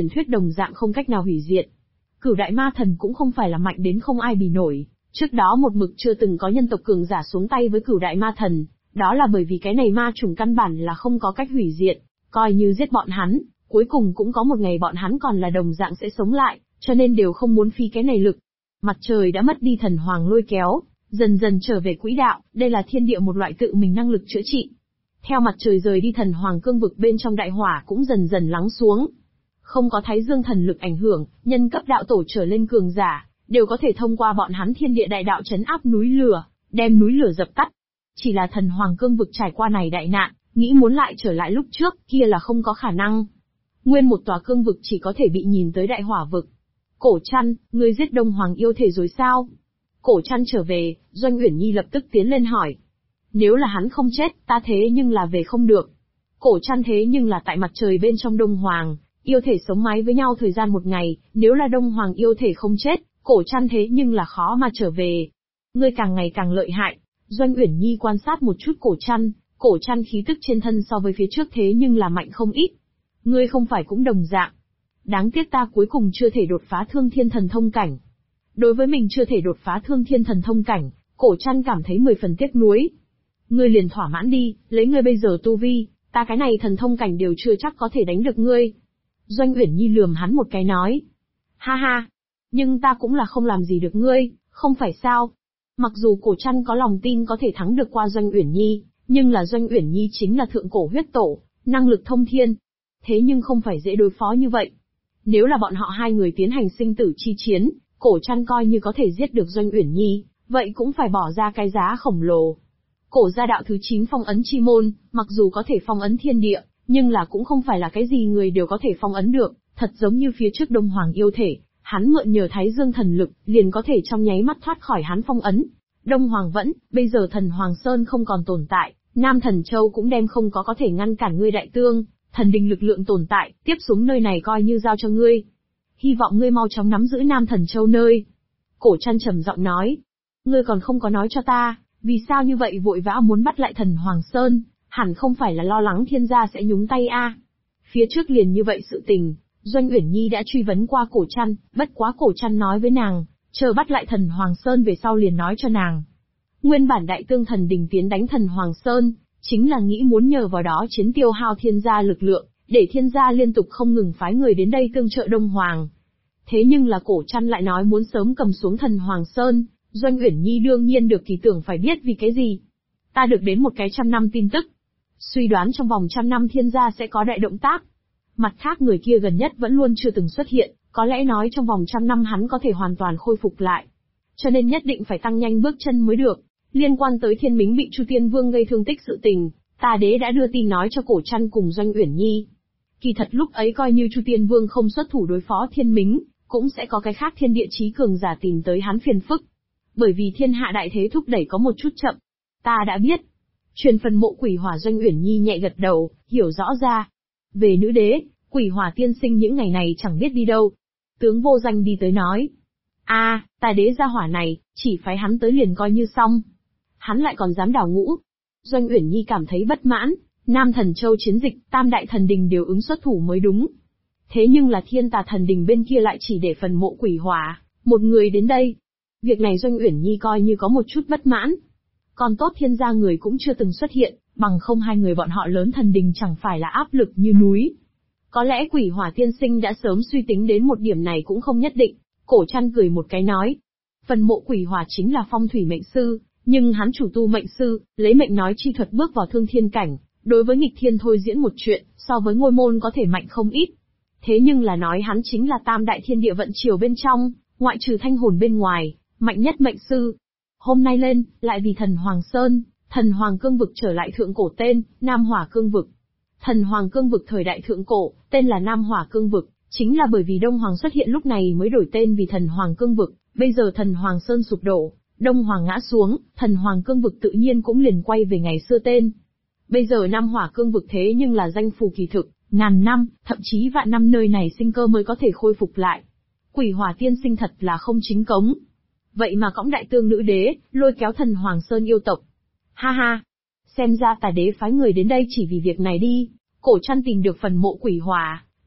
truyền thuyết đồng dạng không cách nào hủy diệt. Cửu đại ma thần cũng không phải là mạnh đến không ai bì nổi, trước đó một mực chưa từng có nhân tộc cường giả xuống tay với cửu đại ma thần, đó là bởi vì cái này ma chủng căn bản là không có cách hủy diệt, coi như giết bọn hắn, cuối cùng cũng có một ngày bọn hắn còn là đồng dạng sẽ sống lại, cho nên đều không muốn phí cái này lực. Mặt trời đã mất đi thần hoàng lôi kéo, dần dần trở về quỹ đạo, đây là thiên địa một loại tự mình năng lực chữa trị. Theo mặt trời rời đi thần hoàng cương vực bên trong đại hỏa cũng dần dần lắng xuống. Không có thái dương thần lực ảnh hưởng, nhân cấp đạo tổ trở lên cường giả, đều có thể thông qua bọn hắn thiên địa đại đạo chấn áp núi lửa, đem núi lửa dập tắt. Chỉ là thần hoàng cương vực trải qua này đại nạn, nghĩ muốn lại trở lại lúc trước, kia là không có khả năng. Nguyên một tòa cương vực chỉ có thể bị nhìn tới đại hỏa vực. Cổ Trăn, ngươi giết Đông Hoàng yêu thể rồi sao? Cổ Trăn trở về, Doanh Uyển Nhi lập tức tiến lên hỏi. Nếu là hắn không chết, ta thế nhưng là về không được. Cổ Trăn thế nhưng là tại mặt trời bên trong Đông Hoàng, yêu thể sống mái với nhau thời gian một ngày, nếu là Đông Hoàng yêu thể không chết, Cổ Trăn thế nhưng là khó mà trở về. Ngươi càng ngày càng lợi hại. Doanh Uyển Nhi quan sát một chút Cổ Trăn khí tức trên thân so với phía trước thế nhưng là mạnh không ít. Ngươi không phải cũng đồng dạng. Đáng tiếc ta cuối cùng chưa thể đột phá Thương Thiên Thần Thông cảnh. Đối với mình chưa thể đột phá Thương Thiên Thần Thông cảnh, Cổ Trăn cảm thấy 10 phần tiếc nuối. Ngươi liền thỏa mãn đi, lấy ngươi bây giờ tu vi, ta cái này thần thông cảnh đều chưa chắc có thể đánh được ngươi. Doanh Uyển Nhi lườm hắn một cái nói. Ha ha, nhưng ta cũng là không làm gì được ngươi, không phải sao? Mặc dù Cổ Trăn có lòng tin có thể thắng được qua Doanh Uyển Nhi, nhưng là Doanh Uyển Nhi chính là thượng cổ huyết tổ, năng lực thông thiên. Thế nhưng không phải dễ đối phó như vậy. Nếu là bọn họ hai người tiến hành sinh tử chi chiến, Cổ Trăn coi như có thể giết được Doanh Uyển Nhi, vậy cũng phải bỏ ra cái giá khổng lồ. Cổ gia đạo thứ 9 phong ấn chi môn, mặc dù có thể phong ấn thiên địa, nhưng là cũng không phải là cái gì người đều có thể phong ấn được, thật giống như phía trước Đông Hoàng yêu thể, hắn mượn nhờ Thái Dương thần lực, liền có thể trong nháy mắt thoát khỏi hắn phong ấn. Đông Hoàng vẫn, bây giờ thần Hoàng Sơn không còn tồn tại, Nam Thần Châu cũng đem không có thể ngăn cản ngươi đại tương, thần đình lực lượng tồn tại, tiếp xuống nơi này coi như giao cho ngươi. Hy vọng ngươi mau chóng nắm giữ Nam Thần Châu nơi. Cổ Trăn trầm giọng nói, ngươi còn không có nói cho ta, vì sao như vậy vội vã muốn bắt lại thần Hoàng Sơn, hẳn không phải là lo lắng thiên gia sẽ nhúng tay a? Phía trước liền như vậy sự tình, Doanh Uyển Nhi đã truy vấn qua Cổ Trăn, bất quá Cổ Trăn nói với nàng, chờ bắt lại thần Hoàng Sơn về sau liền nói cho nàng. Nguyên bản đại tương thần đình tiến đánh thần Hoàng Sơn, chính là nghĩ muốn nhờ vào đó chiến tiêu hao thiên gia lực lượng, để thiên gia liên tục không ngừng phái người đến đây tương trợ Đông Hoàng. Thế nhưng là Cổ Trăn lại nói muốn sớm cầm xuống thần Hoàng Sơn, Doanh Uyển Nhi đương nhiên được kỳ tưởng phải biết vì cái gì. Ta được đến một cái 100 năm tin tức. Suy đoán trong vòng 100 năm thiên gia sẽ có đại động tác. Mặt khác người kia gần nhất vẫn luôn chưa từng xuất hiện, có lẽ nói trong vòng 100 năm hắn có thể hoàn toàn khôi phục lại. Cho nên nhất định phải tăng nhanh bước chân mới được. Liên quan tới Thiên Mính bị Chu Tiên Vương gây thương tích sự tình, Tà Đế đã đưa tin nói cho Cổ Trăn cùng Doanh Uyển Nhi. Kỳ thật lúc ấy coi như Chu Tiên Vương không xuất thủ đối phó Thiên Mính, cũng sẽ có cái khác thiên địa chí cường giả tìm tới hắn phiền phức. Bởi vì thiên hạ đại thế thúc đẩy có một chút chậm. Ta đã biết. Truyền phần mộ quỷ hỏa Doanh Uyển Nhi nhẹ gật đầu, hiểu rõ ra. Về nữ đế, quỷ hỏa tiên sinh những ngày này chẳng biết đi đâu. Tướng Vô Danh đi tới nói. Tà đế gia hỏa này, chỉ phái hắn tới liền coi như xong. Hắn lại còn dám đảo ngũ. Doanh Uyển Nhi cảm thấy bất mãn, Nam Thần Châu chiến dịch, tam đại thần đình đều ứng xuất thủ mới đúng. Thế nhưng là Thiên Tà thần đình bên kia lại chỉ để phần mộ quỷ hỏa, một người đến đây. Việc này Doanh Uyển Nhi coi như có một chút bất mãn. Còn tốt thiên gia người cũng chưa từng xuất hiện, bằng không hai người bọn họ lớn thần đình chẳng phải là áp lực như núi. Có lẽ quỷ hỏa tiên sinh đã sớm suy tính đến một điểm này cũng không nhất định. Cổ Trăn cười một cái nói. Phần mộ quỷ hỏa chính là phong thủy mệnh sư, nhưng hắn chủ tu mệnh sư, lấy mệnh nói chi thuật bước vào thương thiên cảnh, đối với nghịch thiên thôi diễn một chuyện, so với ngôi môn có thể mạnh không ít. Thế nhưng là nói hắn chính là tam đại thiên địa vận chiều bên trong, ngoại trừ thanh hồn bên ngoài, mạnh nhất mệnh sư. Hôm nay lên, lại vì thần Hoàng Sơn, thần Hoàng cương vực trở lại thượng cổ tên, Nam Hỏa cương vực. Thần Hoàng cương vực thời đại thượng cổ, tên là Nam Hỏa cương vực, chính là bởi vì Đông Hoàng xuất hiện lúc này mới đổi tên vì thần Hoàng cương vực, bây giờ thần Hoàng Sơn sụp đổ, Đông Hoàng ngã xuống, thần Hoàng cương vực tự nhiên cũng liền quay về ngày xưa tên. Bây giờ Nam Hỏa cương vực thế nhưng là danh phù kỳ thực, ngàn năm, thậm chí vạn năm nơi này sinh cơ mới có thể khôi phục lại. Quỷ hỏa tiên sinh thật là không chính cống. Vậy mà cõng đại tương nữ đế, lôi kéo thần Hoàng Sơn yêu tộc. Ha ha, xem ra Tà đế phái người đến đây chỉ vì việc này đi. Cổ Trăn tìm được phần mộ quỷ hỏa,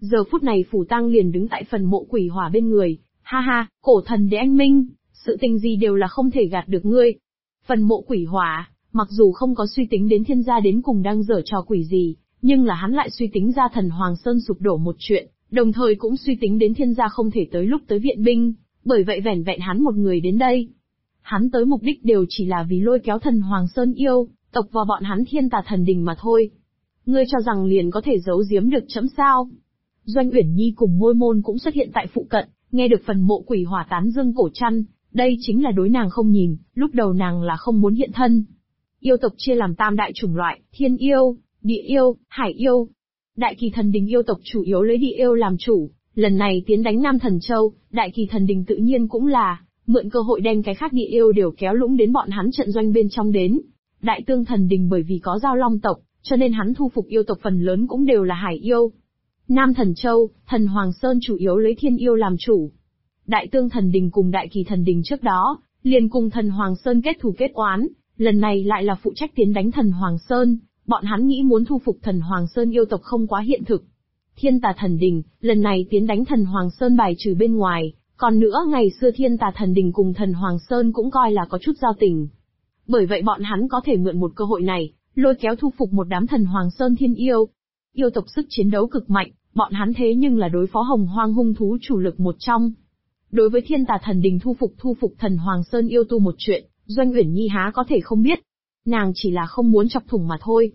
Giờ phút này Phủ Tang liền đứng tại phần mộ quỷ hỏa bên người, ha ha, cổ thần đế anh minh, sự tình gì đều là không thể gạt được ngươi. Phần mộ quỷ hỏa, mặc dù không có suy tính đến thiên gia đến cùng đang giở trò quỷ gì, nhưng là hắn lại suy tính ra thần Hoàng Sơn sụp đổ một chuyện, đồng thời cũng suy tính đến thiên gia không thể tới lúc tới viện binh, bởi vậy vẻn vẹn hắn một người đến đây. Hắn tới mục đích đều chỉ là vì lôi kéo thần Hoàng Sơn yêu tộc vào bọn hắn Thiên Tà Thần Đình mà thôi. Ngươi cho rằng liền có thể giấu giếm được trẫm sao? Doanh Uyển Nhi cùng Ngôi Môn cũng xuất hiện tại phụ cận, nghe được phần mộ quỷ hỏa tán dương Cổ Trăn, đây chính là đối nàng không nhìn, lúc đầu nàng là không muốn hiện thân. Yêu tộc chia làm tam đại chủng loại, thiên yêu, địa yêu, hải yêu. Đại Kỳ Thần Đình yêu tộc chủ yếu lấy địa yêu làm chủ, lần này tiến đánh Nam Thần Châu, Đại Kỳ Thần Đình tự nhiên cũng là mượn cơ hội đem cái khác địa yêu đều kéo lũng đến bọn hắn trận doanh bên trong đến. Đại Tương Thần Đình bởi vì có giao long tộc, cho nên hắn thu phục yêu tộc phần lớn cũng đều là hải yêu. Nam Thần Châu, Thần Hoàng Sơn chủ yếu lấy thiên yêu làm chủ. Đại Tương Thần Đình cùng Đại Kỳ Thần Đình trước đó, liền cùng Thần Hoàng Sơn kết thù kết oán, lần này lại là phụ trách tiến đánh Thần Hoàng Sơn, bọn hắn nghĩ muốn thu phục Thần Hoàng Sơn yêu tộc không quá hiện thực. Thiên Tà Thần Đình, lần này tiến đánh Thần Hoàng Sơn bài trừ bên ngoài, còn nữa ngày xưa Thiên Tà Thần Đình cùng Thần Hoàng Sơn cũng coi là có chút giao tình. Bởi vậy bọn hắn có thể mượn một cơ hội này, lôi kéo thu phục một đám Thần Hoàng Sơn thiên yêu. Yêu tộc sức chiến đấu cực mạnh, bọn hắn thế nhưng là đối phó hồng hoang hung thú chủ lực một trong. Đối với Thiên Tà Thần Đình thu phục Thần Hoàng Sơn yêu tu một chuyện, Doanh Uyển Nhi há có thể không biết. Nàng chỉ là không muốn chọc thủng mà thôi.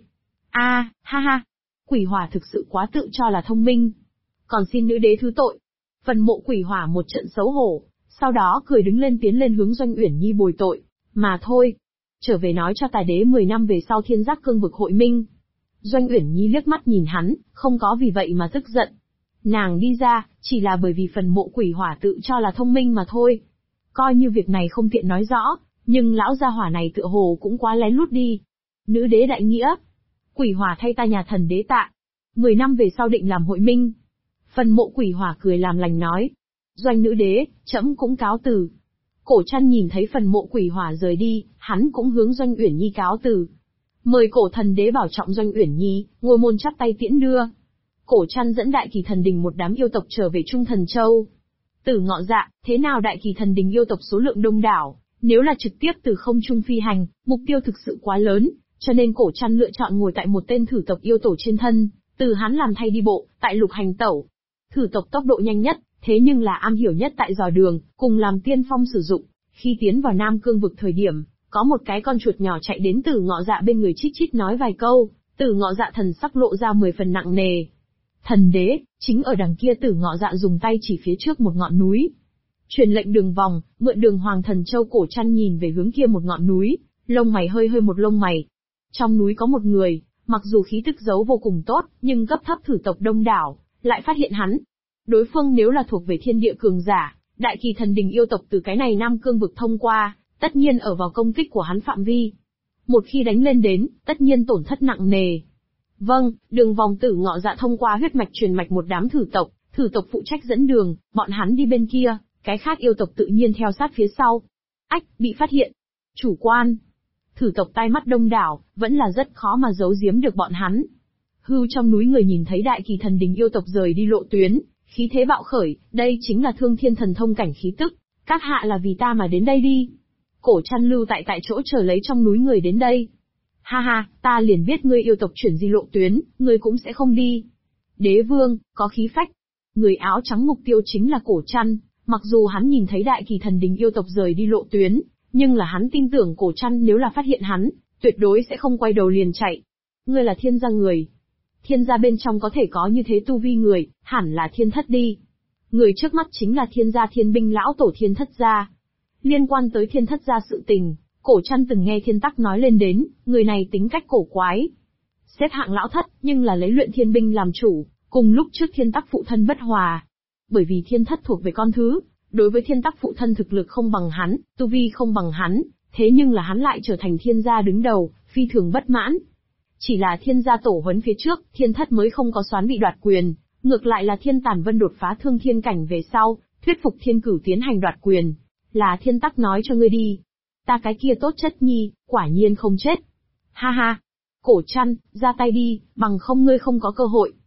Ha ha, quỷ hỏa thực sự quá tự cho là thông minh. Còn xin nữ đế thứ tội. Phần mộ quỷ hỏa một trận xấu hổ, sau đó cười đứng lên tiến lên hướng Doanh Uyển Nhi bồi tội. Mà thôi, trở về nói cho Tài đế 10 năm về sau Thiên Giác Cương vực hội minh. Doanh Uyển Nhi liếc mắt nhìn hắn, không có vì vậy mà tức giận. Nàng đi ra, chỉ là bởi vì phần mộ quỷ hỏa tự cho là thông minh mà thôi. Coi như việc này không tiện nói rõ, nhưng lão gia hỏa này tựa hồ cũng quá lén lút đi. Nữ đế đại nghĩa. Quỷ hỏa thay ta nhà thần đế tạ. 10 năm về sau định làm hội minh. Phần mộ quỷ hỏa cười làm lành nói. Doanh nữ đế, trẫm cũng cáo từ. Cổ Trăn nhìn thấy phần mộ quỷ hỏa rời đi, hắn cũng hướng Doanh Uyển Nhi cáo từ. Mời cổ thần đế bảo trọng Doanh Uyển Nhi, Ngôi Môn chắp tay tiễn đưa. Cổ Trăn dẫn Đại Kỳ Thần Đình một đám yêu tộc trở về Trung Thần Châu. Tử Ngọ Dạ, thế nào Đại Kỳ Thần Đình yêu tộc số lượng đông đảo, nếu là trực tiếp từ không trung phi hành, mục tiêu thực sự quá lớn, cho nên Cổ Trăn lựa chọn ngồi tại một tên thử tộc yêu tổ trên thân, từ hắn làm thay đi bộ, tại lục hành tẩu. Thử tộc tốc độ nhanh nhất, thế nhưng là am hiểu nhất tại dò đường, cùng làm tiên phong sử dụng. Khi tiến vào Nam Cương vực thời điểm, có một cái con chuột nhỏ chạy đến Tử Ngọ Dạ bên người chít chít nói vài câu, Tử Ngọ Dạ thần sắc lộ ra 10 phần nặng nề. Thần đế, chính ở đằng kia Tử Ngọ Dạ dùng tay chỉ phía trước một ngọn núi. Truyền lệnh đường vòng, mượn đường Hoàng Thần Châu. Cổ Trăn nhìn về hướng kia một ngọn núi, lông mày hơi một lông mày. Trong núi có một người, mặc dù khí tức giấu vô cùng tốt, nhưng cấp thấp thử tộc đông đảo, lại phát hiện hắn. Đối phương nếu là thuộc về thiên địa cường giả, Đại Kỳ Thần Đình yêu tộc từ cái này Nam Cương vực thông qua, tất nhiên ở vào công kích của hắn phạm vi. Một khi đánh lên đến, tất nhiên tổn thất nặng nề. Vâng, đường vòng Tử Ngọ Dạ thông qua huyết mạch truyền mạch một đám thử tộc phụ trách dẫn đường, bọn hắn đi bên kia, cái khác yêu tộc tự nhiên theo sát phía sau. Ách, bị phát hiện. Chủ quan. Thử tộc tai mắt đông đảo, vẫn là rất khó mà giấu giếm được bọn hắn. Hưu trong núi người nhìn thấy Đại Kỳ Thần Đình yêu tộc rời đi lộ tuyến, khí thế bạo khởi, đây chính là Thương Thiên Thần Thông cảnh khí tức, các hạ là vì ta mà đến đây đi. Cổ Trăn lưu tại chỗ chờ lấy trong núi người đến đây. Ha ha, ta liền biết ngươi yêu tộc chuyển di lộ tuyến, ngươi cũng sẽ không đi. Đế vương, có khí phách. Người áo trắng mục tiêu chính là Cổ Trăn, mặc dù hắn nhìn thấy Đại Kỳ Thần Đình yêu tộc rời đi lộ tuyến, nhưng là hắn tin tưởng Cổ Trăn nếu là phát hiện hắn, tuyệt đối sẽ không quay đầu liền chạy. Ngươi là Thiên gia người. Thiên gia bên trong có thể có như thế tu vi người, hẳn là Thiên Thất đi. Người trước mắt chính là Thiên gia Thiên binh lão tổ Thiên Thất gia. Liên quan tới Thiên Thất gia sự tình, Cổ Trăn từng nghe Thiên Tắc nói lên đến, người này tính cách cổ quái. Xếp hạng lão thất, nhưng là lấy luyện thiên binh làm chủ, cùng lúc trước Thiên Tắc phụ thân bất hòa. Bởi vì Thiên Thất thuộc về con thứ, đối với Thiên Tắc phụ thân thực lực không bằng hắn, tu vi không bằng hắn, thế nhưng là hắn lại trở thành Thiên gia đứng đầu, phi thường bất mãn. Chỉ là Thiên gia tổ huấn phía trước, Thiên Thất mới không có xoán bị đoạt quyền, ngược lại là Thiên Tản Vân đột phá thương thiên cảnh về sau, thuyết phục Thiên Cửu tiến hành đoạt quyền. Là Thiên Tắc nói cho ngươi đi. Ta cái kia tốt chất nhi, quả nhiên không chết. Ha ha. Cổ Trăn, ra tay đi, bằng không ngươi không có cơ hội.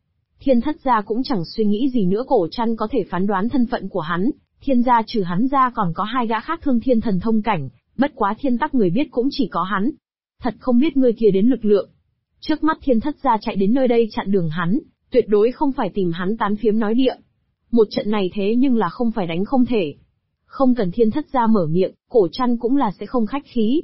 Thiên thất gia cũng chẳng suy nghĩ gì nữa, cổ trăn có thể phán đoán thân phận của hắn, thiên gia trừ hắn ra còn có 2 gã khác thương thiên thần thông cảnh, bất quá thiên tắc người biết cũng chỉ có hắn. Thật không biết ngươi kia đến lực lượng. Trước mắt thiên thất gia chạy đến nơi đây chặn đường hắn, tuyệt đối không phải tìm hắn tán phiếm nói địa. Một trận này thế nhưng là không phải đánh không thể. Không cần thiên thất gia mở miệng, cổ trăn cũng là sẽ không khách khí.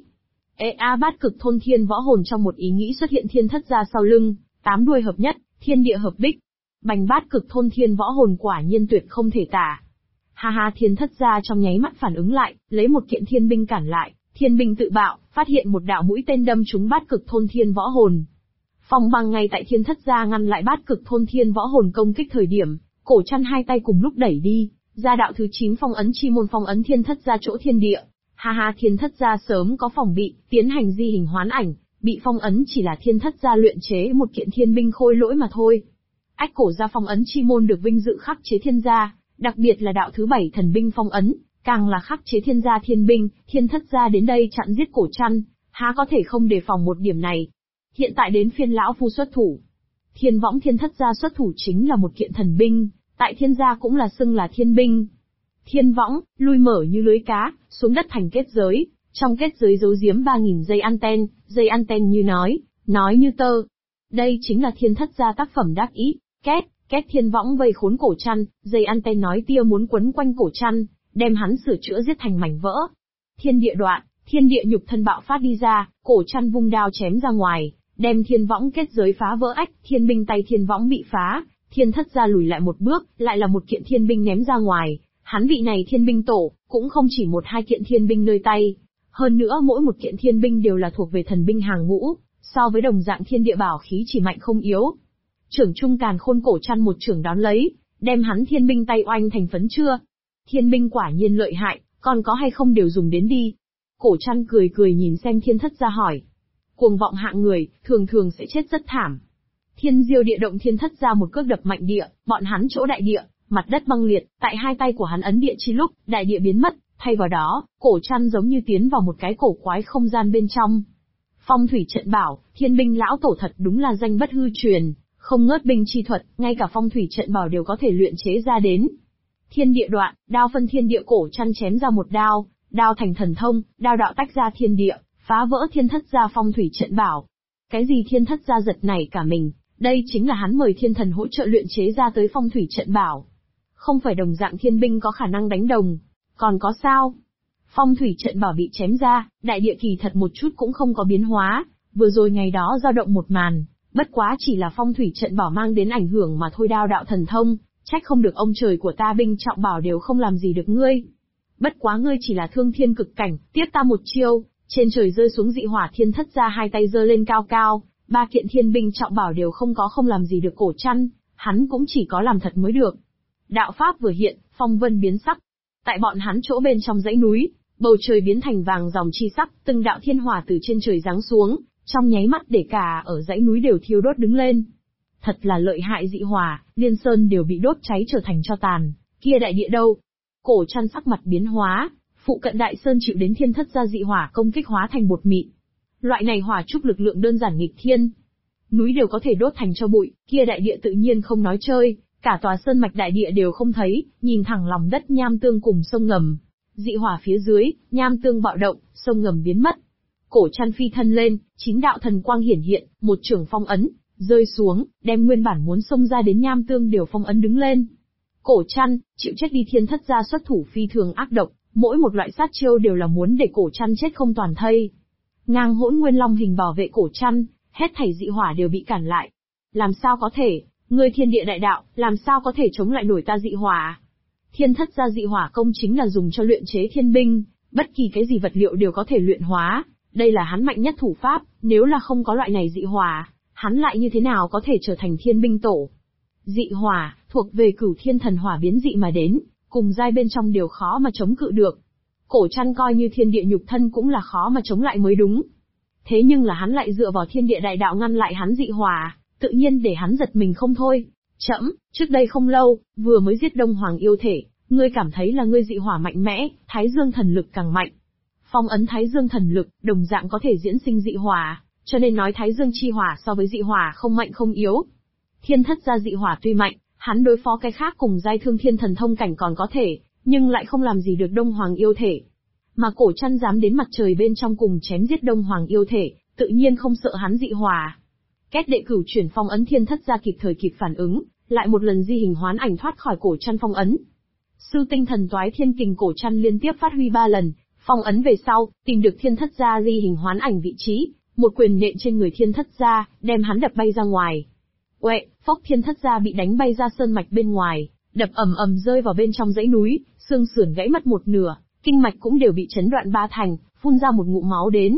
Bát cực thôn thiên võ hồn trong một ý nghĩ xuất hiện thiên thất gia sau lưng, 8 đuôi hợp nhất, thiên địa hợp bích. Bành bát cực thôn thiên võ hồn quả nhiên tuyệt không thể tả. Ha ha, thiên thất gia trong nháy mắt phản ứng lại, lấy một kiện thiên binh cản lại, thiên binh tự bạo, phát hiện một đạo mũi tên đâm trúng bát cực thôn thiên võ hồn. Phong băng ngay tại thiên thất gia ngăn lại bát cực thôn thiên võ hồn công kích thời điểm, cổ trăn 2 tay cùng lúc đẩy đi, ra đạo thứ 9 phong ấn chi môn phong ấn thiên thất gia chỗ thiên địa. Ha ha, thiên thất gia sớm có phòng bị, tiến hành di hình hoán ảnh, bị phong ấn chỉ là thiên thất gia luyện chế một kiện thiên binh khôi lỗi mà thôi. Ách cổ gia phong ấn chi môn được vinh dự khắc chế thiên gia, đặc biệt là đạo thứ 7 thần binh phong ấn, càng là khắc chế thiên gia thiên binh, thiên thất gia đến đây chặn giết cổ trăn, há có thể không đề phòng một điểm này. Hiện tại đến phiên lão phu xuất thủ. Thiên võng thiên thất gia xuất thủ chính là một kiện thần binh, tại thiên gia cũng là xưng là thiên binh. Thiên võng, lui mở như lưới cá, xuống đất thành kết giới, trong kết giới giấu giếm 3.000 dây anten như nói như tơ. Đây chính là thiên thất gia tác phẩm đắc ý, két thiên võng vây khốn cổ trăn, dây anten nói tia muốn quấn quanh cổ trăn, đem hắn sửa chữa giết thành mảnh vỡ. Thiên địa đoạn, thiên địa nhục thân bạo phát đi ra, cổ trăn vung đao chém ra ngoài, đem thiên võng kết giới phá vỡ ách, thiên binh tay thiên võng bị phá, thiên thất gia lùi lại một bước, lại là một kiện thiên binh ném ra ngoài. Hắn vị này thiên binh tổ, cũng không chỉ 1-2 kiện thiên binh nơi tay. Hơn nữa mỗi một kiện thiên binh đều là thuộc về thần binh hàng ngũ, so với đồng dạng thiên địa bảo khí chỉ mạnh không yếu. Trưởng trung càn khôn cổ trăn một trưởng đón lấy, đem hắn thiên binh tay oanh thành phấn chưa. Thiên binh quả nhiên lợi hại, còn có hay không đều dùng đến đi. Cổ trăn cười cười nhìn xem thiên thất gia hỏi. Cuồng vọng hạng người, thường thường sẽ chết rất thảm. Thiên diêu địa động thiên thất gia một cước đập mạnh địa, bọn hắn chỗ đại địa, mặt đất băng liệt, tại 2 tay của hắn ấn địa chi lúc, đại địa biến mất, thay vào đó, cổ trăn giống như tiến vào một cái cổ quái không gian bên trong. Phong thủy trận bảo, thiên binh lão tổ thật đúng là danh bất hư truyền, không ngớt binh chi thuật, ngay cả phong thủy trận bảo đều có thể luyện chế ra đến. Thiên địa đoạn, đao phân thiên địa, cổ trăn chém ra một đao, đao thành thần thông, đao đạo tách ra thiên địa, phá vỡ thiên thất gia phong thủy trận bảo. Cái gì thiên thất gia giật nảy cả mình, đây chính là hắn mời thiên thần hỗ trợ luyện chế ra tới phong thủy trận bảo. Không phải đồng dạng thiên binh có khả năng đánh đồng, còn có sao? Phong thủy trận bảo bị chém ra, đại địa kỳ thật một chút cũng không có biến hóa, vừa rồi ngày đó dao động một màn, bất quá chỉ là phong thủy trận bảo mang đến ảnh hưởng mà thôi. Đao đạo thần thông, trách không được ông trời của ta binh trọng bảo đều không làm gì được ngươi. Bất quá ngươi chỉ là thương thiên cực cảnh, tiếp ta một chiêu, trên trời rơi xuống dị hỏa. Thiên thất gia 2 tay giơ lên cao cao, 3 kiện thiên binh trọng bảo đều không làm gì được cổ trăn, hắn cũng chỉ có làm thật mới được. Đạo pháp vừa hiện, phong vân biến sắc. Tại bọn hắn chỗ bên trong dãy núi, bầu trời biến thành vàng ròng chi sắc, từng đạo thiên hỏa từ trên trời giáng xuống, trong nháy mắt để cả ở dãy núi đều thiêu đốt đứng lên. Thật là lợi hại dị hỏa, liên sơn đều bị đốt cháy trở thành tro tàn, kia đại địa đâu? Cổ trăn sắc mặt biến hóa, phụ cận đại sơn chịu đến thiên thất gia dị hỏa công kích hóa thành bột mịn. Loại này hỏa trúc lực lượng đơn giản nghịch thiên, núi đều có thể đốt thành tro bụi, kia đại địa tự nhiên không nói chơi. Cả tòa sơn mạch đại địa đều không thấy, nhìn thẳng lòng đất nham tương cùng sông ngầm. Dị hỏa phía dưới, nham tương bạo động, sông ngầm biến mất. Cổ trăn phi thân lên, 9 đạo thần quang hiển hiện, một trường phong ấn, rơi xuống, đem nguyên bản muốn xông ra đến nham tương đều phong ấn đứng lên. Cổ trăn, chịu chết đi. Thiên thất gia xuất thủ phi thường ác độc, mỗi một loại sát chiêu đều là muốn để cổ trăn chết không toàn thây. Ngang hỗn nguyên long hình bảo vệ cổ trăn, hết thảy dị hỏa đều bị cản lại. Làm sao có thể? Ngươi thiên địa đại đạo, làm sao có thể chống lại nổi ta dị hỏa? Thiên thất gia dị hỏa công chính là dùng cho luyện chế thiên binh, bất kỳ cái gì vật liệu đều có thể luyện hóa, đây là hắn mạnh nhất thủ pháp, nếu là không có loại này dị hỏa, hắn lại như thế nào có thể trở thành thiên binh tổ? Dị hỏa, thuộc về cửu thiên thần hỏa biến dị mà đến, cùng giai bên trong đều khó mà chống cự được. Cổ trăn coi như thiên địa nhục thân cũng là khó mà chống lại mới đúng. Thế nhưng là hắn lại dựa vào thiên địa đại đạo ngăn lại hắn dị hỏa, tự nhiên để hắn giật mình không thôi. Chậm, trước đây không lâu, vừa mới giết Đông Hoàng yêu thể, ngươi cảm thấy là ngươi dị hỏa mạnh mẽ, Thái Dương thần lực càng mạnh. Phong ấn Thái Dương thần lực, đồng dạng có thể diễn sinh dị hỏa, cho nên nói Thái Dương chi hỏa so với dị hỏa không mạnh không yếu. Thiên thất gia dị hỏa tuy mạnh, hắn đối phó cái khác cùng giai thương thiên thần thông cảnh còn có thể, nhưng lại không làm gì được Đông Hoàng yêu thể. Mà Cổ Trăn dám đến mặt trời bên trong cùng chém giết Đông Hoàng yêu thể, tự nhiên không sợ hắn dị hỏa. Két đệ cửu chuyển phong ấn thiên thất gia kịp thời kịp phản ứng, lại một lần di hình hoán ảnh thoát khỏi Cổ Trăn phong ấn. Sư tinh thần toái thiên kình Cổ Trăn liên tiếp phát huy 3 lần, phong ấn về sau, tìm được thiên thất gia di hình hoán ảnh vị trí, một quyền nện trên người thiên thất gia, đem hắn đập bay ra ngoài. Uệ, phốc, thiên thất gia bị đánh bay ra sơn mạch bên ngoài, đập ầm ầm rơi vào bên trong dãy núi, xương sườn gãy mất một nửa, kinh mạch cũng đều bị chấn đoạn 3 thành, phun ra một ngụm máu đến.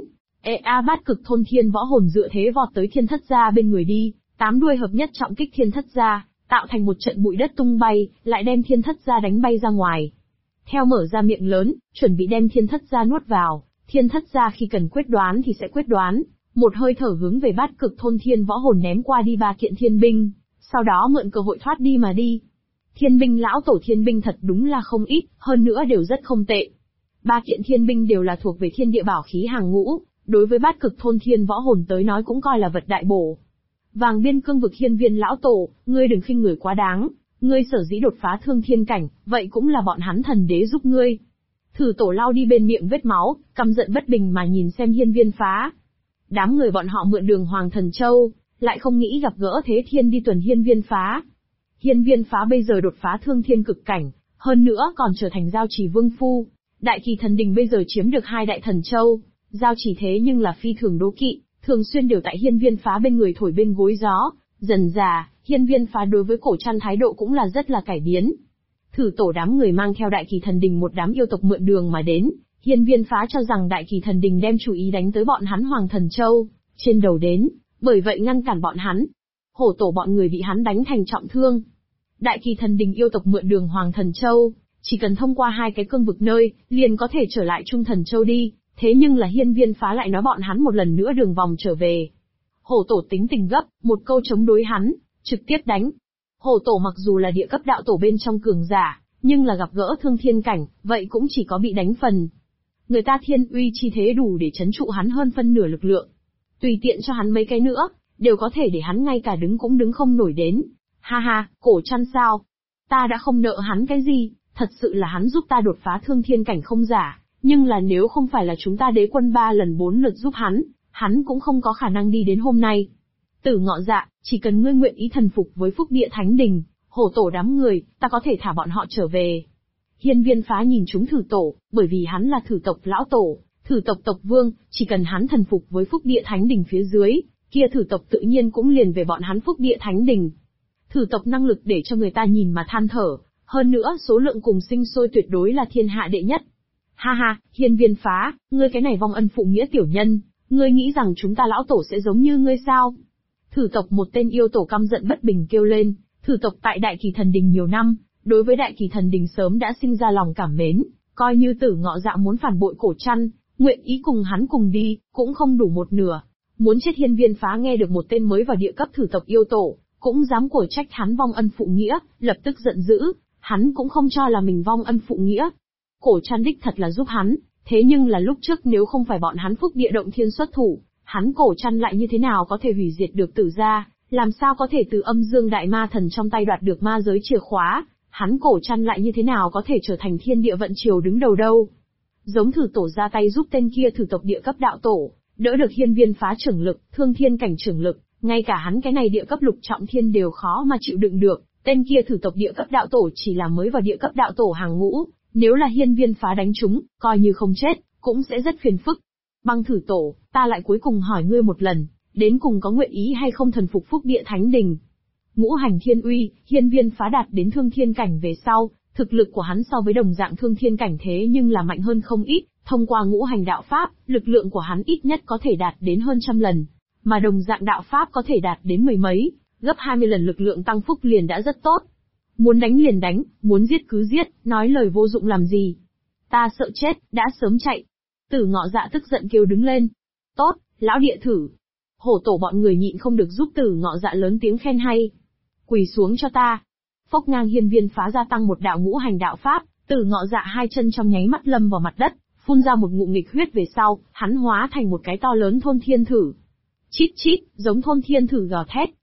Bát cực thôn thiên võ hồn dựa thế vọt tới thiên thất gia bên người đi, 8 đuôi hợp nhất trọng kích thiên thất gia, tạo thành một trận bụi đất tung bay, lại đem thiên thất gia đánh bay ra ngoài. Theo mở ra miệng lớn, chuẩn bị đem thiên thất gia nuốt vào, thiên thất gia khi cần quyết đoán thì sẽ quyết đoán, một hơi thở hướng về bát cực thôn thiên võ hồn ném qua đi 3 kiện thiên binh, sau đó mượn cơ hội thoát đi mà đi. Thiên binh lão tổ thiên binh thật đúng là không ít, hơn nữa đều rất không tệ. 3 kiện thiên binh đều là thuộc về thiên địa bảo khí hàng ngũ, đối với bát cực thôn thiên võ hồn tới nói cũng coi là vật đại bổ. Vàng biên cương vực hiên viên lão tổ, ngươi đừng khinh người quá đáng, ngươi sở dĩ đột phá thương thiên cảnh, vậy cũng là bọn hắn thần đế giúp ngươi. Thử tổ lau đi bên miệng vết máu, căm giận bất bình mà nhìn xem hiên viên phá. Đám người bọn họ mượn đường Hoàng Thần Châu, lại không nghĩ gặp gỡ Thế Thiên đi tuần hiên viên phá. Hiên viên phá bây giờ đột phá thương thiên cực cảnh, hơn nữa còn trở thành giao chỉ vương phu. Đại Kỳ Thần Đình bây giờ chiếm được 2 đại thần châu, giao chỉ thế nhưng là phi thường đố kỵ, thường xuyên đều tại hiên viên phá bên người thổi bên gối gió. Dần dà, hiên viên phá đối với Cổ Trăn thái độ cũng là rất là cải biến. Thử tổ đám người mang theo Đại Kỳ Thần Đình một đám yêu tộc mượn đường mà đến, hiên viên phá cho rằng Đại Kỳ Thần Đình đem chủ ý đánh tới bọn hắn Hoàng Thần Châu, trên đầu đến, bởi vậy ngăn cản bọn hắn. Hổ tổ bọn người bị hắn đánh thành trọng thương. Đại Kỳ Thần Đình yêu tộc mượn đường Hoàng Thần Châu, chỉ cần thông qua 2 cái cương vực nơi, liền có thể trở lại Trung Thần Châu đi, thế nhưng là hiên viên phá lại nói bọn hắn một lần nữa đường vòng trở về. Hổ tổ tính tình gấp, một câu chống đối hắn, trực tiếp đánh. Hổ tổ mặc dù là địa cấp đạo tổ bên trong cường giả, nhưng là gặp gỡ thương thiên cảnh, vậy cũng chỉ có bị đánh phần. Người ta thiên uy chi thế đủ để chấn trụ hắn hơn phân nửa lực lượng. Tùy tiện cho hắn mấy cái nữa, đều có thể để hắn ngay cả đứng cũng đứng không nổi đến. Ha ha, Cổ Trăn sao? Ta đã không nợ hắn cái gì, thật sự là hắn giúp ta đột phá thương thiên cảnh không giả, nhưng là nếu không phải là chúng ta đế quân 3 lần 4 lượt giúp hắn cũng không có khả năng đi đến hôm nay. Tử Ngọ Dạ, chỉ cần ngươi nguyện ý thần phục với Phúc Địa Thánh Đình, hổ tổ đám người, ta có thể thả bọn họ trở về. Hiên viên phá nhìn chúng thử tổ, bởi vì hắn là thử tộc lão tổ, thử tộc tộc vương, chỉ cần hắn thần phục với Phúc Địa Thánh Đình phía dưới, kia thử tộc tự nhiên cũng liền về bọn hắn Phúc Địa Thánh Đình. Thử tộc năng lực để cho người ta nhìn mà than thở, hơn nữa số lượng cùng sinh sôi tuyệt đối là thiên hạ đệ nhất. Ha ha, hiên viên phá, ngươi cái này vong ân phụ nghĩa tiểu nhân, ngươi nghĩ rằng chúng ta lão tổ sẽ giống như ngươi sao? Thử tộc một tên yêu tổ căm giận bất bình kêu lên, thử tộc tại Đại Kỳ Thần Đình nhiều năm, đối với Đại Kỳ Thần Đình sớm đã sinh ra lòng cảm mến, coi như Tử Ngọ Dạ muốn phản bội Cổ Trăn, nguyện ý cùng hắn cùng đi, cũng không đủ một nửa. Muốn chết hiên viên phá nghe được một tên mới vào địa cấp thử tộc yêu tổ, cũng dám của trách hắn vong ân phụ nghĩa, lập tức giận dữ, hắn cũng không cho là mình vong ân phụ nghĩa. Cổ Trăn đích thật là giúp hắn, thế nhưng là lúc trước nếu không phải bọn hắn Phúc Địa Động Thiên xuất thủ, hắn Cổ Trăn lại như thế nào có thể hủy diệt được Tử gia, làm sao có thể từ Âm Dương Đại Ma Thần trong tay đoạt được ma giới chìa khóa, hắn Cổ Trăn lại như thế nào có thể trở thành thiên địa vận triều đứng đầu đâu. Giống thử tổ ra tay giúp tên kia thử tộc địa cấp đạo tổ, đỡ được hiên viên phá trưởng lực, thương thiên cảnh trưởng lực, ngay cả hắn cái này địa cấp lục trọng thiên đều khó mà chịu đựng được, tên kia thử tộc địa cấp đạo tổ chỉ là mới vào địa cấp đạo tổ hàng ngũ, nếu là hiên viên phá đánh chúng, coi như không chết, cũng sẽ rất phiền phức. Băng thử tổ, ta lại cuối cùng hỏi ngươi một lần, đến cùng có nguyện ý hay không thần phục Phúc Địa Thánh Đình? Ngũ hành thiên uy, hiên viên phá đạt đến thương thiên cảnh về sau, thực lực của hắn so với đồng dạng thương thiên cảnh thế nhưng là mạnh hơn không ít, thông qua ngũ hành đạo pháp, lực lượng của hắn ít nhất có thể đạt đến hơn 100 lần, mà đồng dạng đạo pháp có thể đạt đến mười mấy, gấp 20 lần lực lượng tăng phúc liền đã rất tốt. Muốn đánh liền đánh, muốn giết cứ giết, nói lời vô dụng làm gì. Ta sợ chết, đã sớm chạy. Tử Ngọ Dạ tức giận kêu đứng lên. Tốt, lão địa thử. Hổ tổ bọn người nhịn không được giúp Tử Ngọ Dạ lớn tiếng khen hay. Quỳ xuống cho ta. Phốc ngang hiên viên phá gia tăng một đạo ngũ hành đạo pháp, Tử Ngọ Dạ hai chân trong nháy mắt lâm vào mặt đất, phun ra một ngụm nghịch huyết về sau, hắn hóa thành một cái to lớn thôn thiên thử. Chít chít, giống thôn thiên thử gào thét,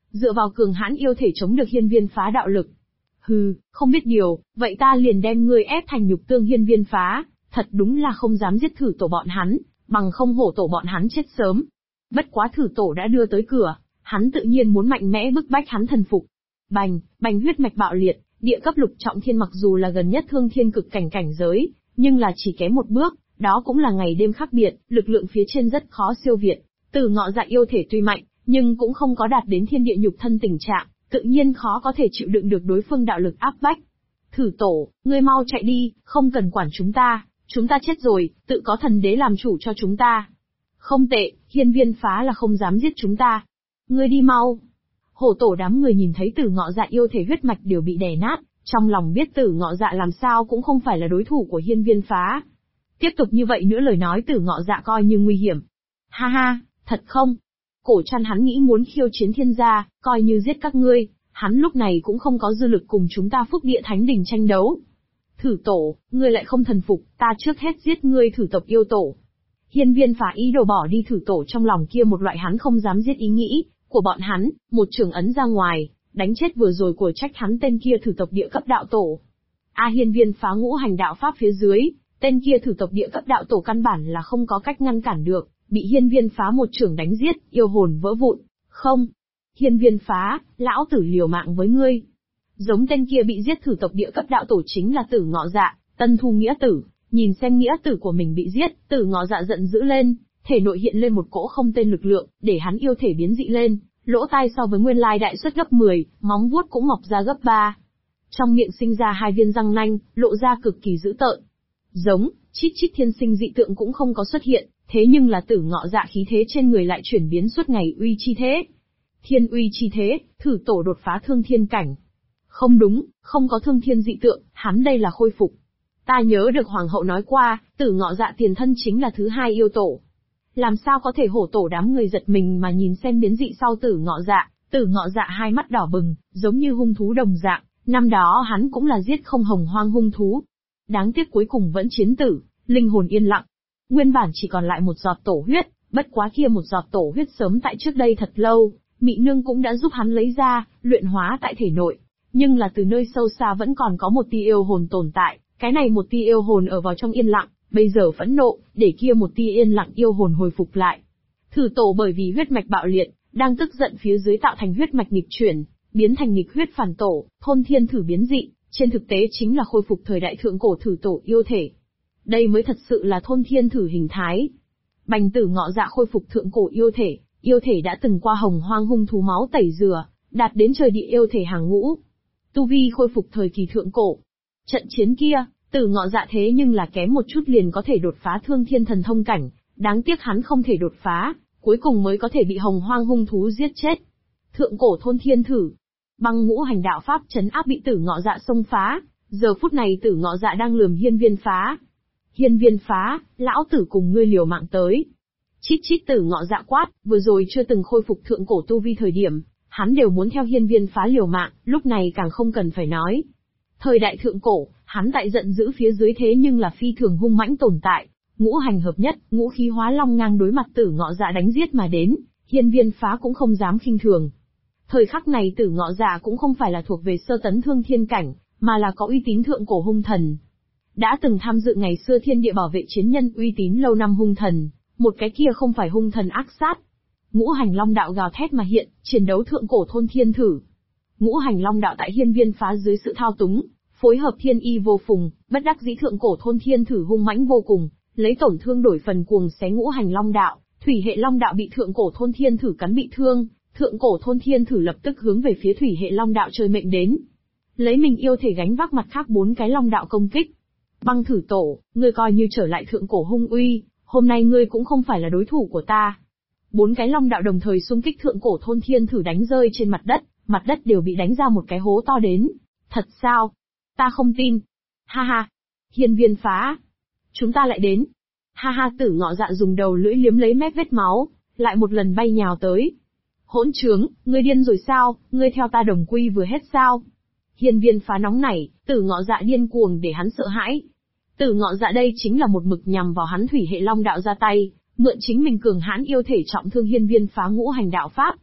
dựa vào cường hãn yêu thể chống được hiên viên phá đạo lực. Hừ, không biết điều, vậy ta liền đem ngươi ép thành nhục tương hiên viên phá, thật đúng là không dám giết thử tổ bọn hắn, bằng không hổ tổ bọn hắn chết sớm. Bất quá thử tổ đã đưa tới cửa, hắn tự nhiên muốn mạnh mẽ bức bách hắn thần phục. Bành, bành huyết mạch bạo liệt, địa cấp lục trọng thiên mặc dù là gần nhất thương thiên cực cảnh cảnh giới, nhưng là chỉ kém một bước, đó cũng là ngày đêm khác biệt, lực lượng phía trên rất khó siêu việt. Tử Ngọ Dạ yêu thể tuy mạnh, nhưng cũng không có đạt đến thiên địa nhục thân tình trạng, tự nhiên khó có thể chịu đựng được đối phương đạo lực áp bách. Thử tổ, ngươi mau chạy đi, không cần quản chúng ta chết rồi, tự có thần đế làm chủ cho chúng ta. Không tệ, hiên viên phá là không dám giết chúng ta. Ngươi đi mau. Hổ tổ đám người nhìn thấy Tử Ngọ Dạ yêu thể huyết mạch đều bị đè nát, trong lòng biết Tử Ngọ Dạ làm sao cũng không phải là đối thủ của hiên viên phá. Tiếp tục như vậy nữa lời nói Tử Ngọ Dạ coi như nguy hiểm. Ha ha, thật không? Cổ Trăn hắn nghĩ muốn khiêu chiến thiên gia, coi như giết các ngươi, hắn lúc này cũng không có dư lực cùng chúng ta Phúc Địa Thánh Đình tranh đấu. Thử tổ, ngươi lại không thần phục, ta trước hết giết ngươi thử tộc yêu tổ. Hiên viên phá ý đồ bỏ đi thử tổ trong lòng kia một loại hắn không dám giết ý nghĩ của bọn hắn, một trường ấn ra ngoài, đánh chết vừa rồi của trách hắn tên kia thử tộc địa cấp đạo tổ. Hiên viên phá ngũ hành đạo pháp phía dưới, tên kia thử tộc địa cấp đạo tổ căn bản là không có cách ngăn cản được, bị hiên viên phá một trường đánh giết, yêu hồn vỡ vụn. Không, hiên viên phá, lão tử liều mạng với ngươi. Giống tên kia bị giết thử tộc địa cấp đạo tổ chính là Tử Ngọ Dạ, Tân Thu nghĩa tử, nhìn xem nghĩa tử của mình bị giết, Tử Ngọ Dạ giận dữ lên, thể nội hiện lên một cỗ không tên lực lượng, để hắn yêu thể biến dị lên, lỗ tai so với nguyên lai đại suất gấp 10, móng vuốt cũng mọc ra gấp 3. Trong miệng sinh ra 2 viên răng nanh, lộ ra cực kỳ dữ tợn. Giống, chít chít thiên sinh dị tượng cũng không có xuất hiện, thế nhưng là Tử Ngọ Dạ khí thế trên người lại chuyển biến suốt ngày uy chi thế. Thiên uy chi thế, thử tổ đột phá thương thiên cảnh. Không đúng, không có thương thiên dị tượng, hắn đây là khôi phục. Ta nhớ được hoàng hậu nói qua, Tử Ngọ Dạ tiền thân chính là thứ 2 yêu tổ. Làm sao có thể hổ tổ đám người giật mình mà nhìn xem biến dị sau Tử Ngọ Dạ hai mắt đỏ bừng, giống như hung thú đồng dạng, năm đó hắn cũng là giết không hồng hoang hung thú. Đáng tiếc cuối cùng vẫn chiến tử, linh hồn yên lặng. Nguyên bản chỉ còn lại một giọt tổ huyết, bất quá kia một giọt tổ huyết sớm tại trước đây thật lâu, Mị Nương cũng đã giúp hắn lấy ra, luyện hóa tại thể nội. Nhưng là từ nơi sâu xa vẫn còn có một tia yêu hồn tồn tại, cái này một tia yêu hồn ở vào trong yên lặng, bây giờ phẫn nộ, để kia một tia yên lặng yêu hồn hồi phục lại. Thử tổ bởi vì huyết mạch bạo liệt, đang tức giận phía dưới tạo thành huyết mạch nghịch chuyển, biến thành nghịch huyết phản tổ, thôn thiên thử biến dị, trên thực tế chính là khôi phục thời đại thượng cổ thử tổ yêu thể. Đây mới thật sự là thôn thiên thử hình thái. Bành Tử Ngọ Dạ khôi phục thượng cổ yêu thể đã từng qua hồng hoang hung thú máu tẩy rửa, đạt đến trời địa yêu thể hàng ngũ. Tu vi khôi phục thời kỳ thượng cổ. Trận chiến kia, Tử Ngọ Dạ thế nhưng là kém một chút liền có thể đột phá thương thiên thần thông cảnh, đáng tiếc hắn không thể đột phá, cuối cùng mới có thể bị hồng hoang hung thú giết chết. Thượng cổ thôn thiên thử, băng ngũ hành đạo pháp trấn áp bị Tử Ngọ Dạ xông phá, giờ phút này Tử Ngọ Dạ đang lườm hiên viên phá. Hiên viên phá, lão tử cùng ngươi liều mạng tới. Chít chít Tử Ngọ Dạ quát, vừa rồi chưa từng khôi phục thượng cổ tu vi thời điểm, hắn đều muốn theo hiên viên phá liều mạng, lúc này càng không cần phải nói. Thời đại thượng cổ, hắn tại giận dữ phía dưới thế nhưng là phi thường hung mãnh tồn tại, ngũ hành hợp nhất, ngũ khí hóa long ngang đối mặt Tử Ngọ Dạ đánh giết mà đến, hiên viên phá cũng không dám khinh thường. Thời khắc này Tử Ngọ Dạ cũng không phải là thuộc về sơ tấn thương thiên cảnh, mà là có uy tín thượng cổ hung thần. Đã từng tham dự ngày xưa thiên địa bảo vệ chiến nhân uy tín lâu năm hung thần, một cái kia không phải hung thần ác sát. Ngũ hành long đạo gào thét mà hiện, chiến đấu thượng cổ thôn thiên thử. Ngũ hành long đạo tại hiên viên phá dưới sự thao túng, phối hợp thiên y vô phùng, bất đắc dĩ thượng cổ thôn thiên thử hung mãnh vô cùng, lấy tổn thương đổi phần cuồng xé ngũ hành long đạo, thủy hệ long đạo bị thượng cổ thôn thiên thử cắn bị thương, thượng cổ thôn thiên thử lập tức hướng về phía thủy hệ long đạo chơi mệnh đến. Lấy mình yêu thể gánh vác mặt khác 4 cái long đạo công kích. Băng thử tổ, ngươi coi như trở lại thượng cổ hung uy, hôm nay ngươi cũng không phải là đối thủ của ta. 4 cái long đạo đồng thời xung kích thượng cổ thôn thiên thử đánh rơi trên mặt đất đều bị đánh ra một cái hố to đến. Thật sao? Ta không tin. Ha ha. Hiên viên phá. Chúng ta lại đến. Ha ha Tử Ngọ Dạ dùng đầu lưỡi liếm lấy mép vết máu, lại một lần bay nhào tới. Hỗn trướng, ngươi điên rồi sao, ngươi theo ta đồng quy vừa hết sao? Hiên viên phá nóng nảy, Tử Ngọ Dạ điên cuồng để hắn sợ hãi. Tử Ngọ Dạ đây chính là một mực nhằm vào hắn thủy hệ long đạo ra tay, mượn chính mình cường hãn yêu thể trọng thương hiên viên phá ngũ hành đạo pháp.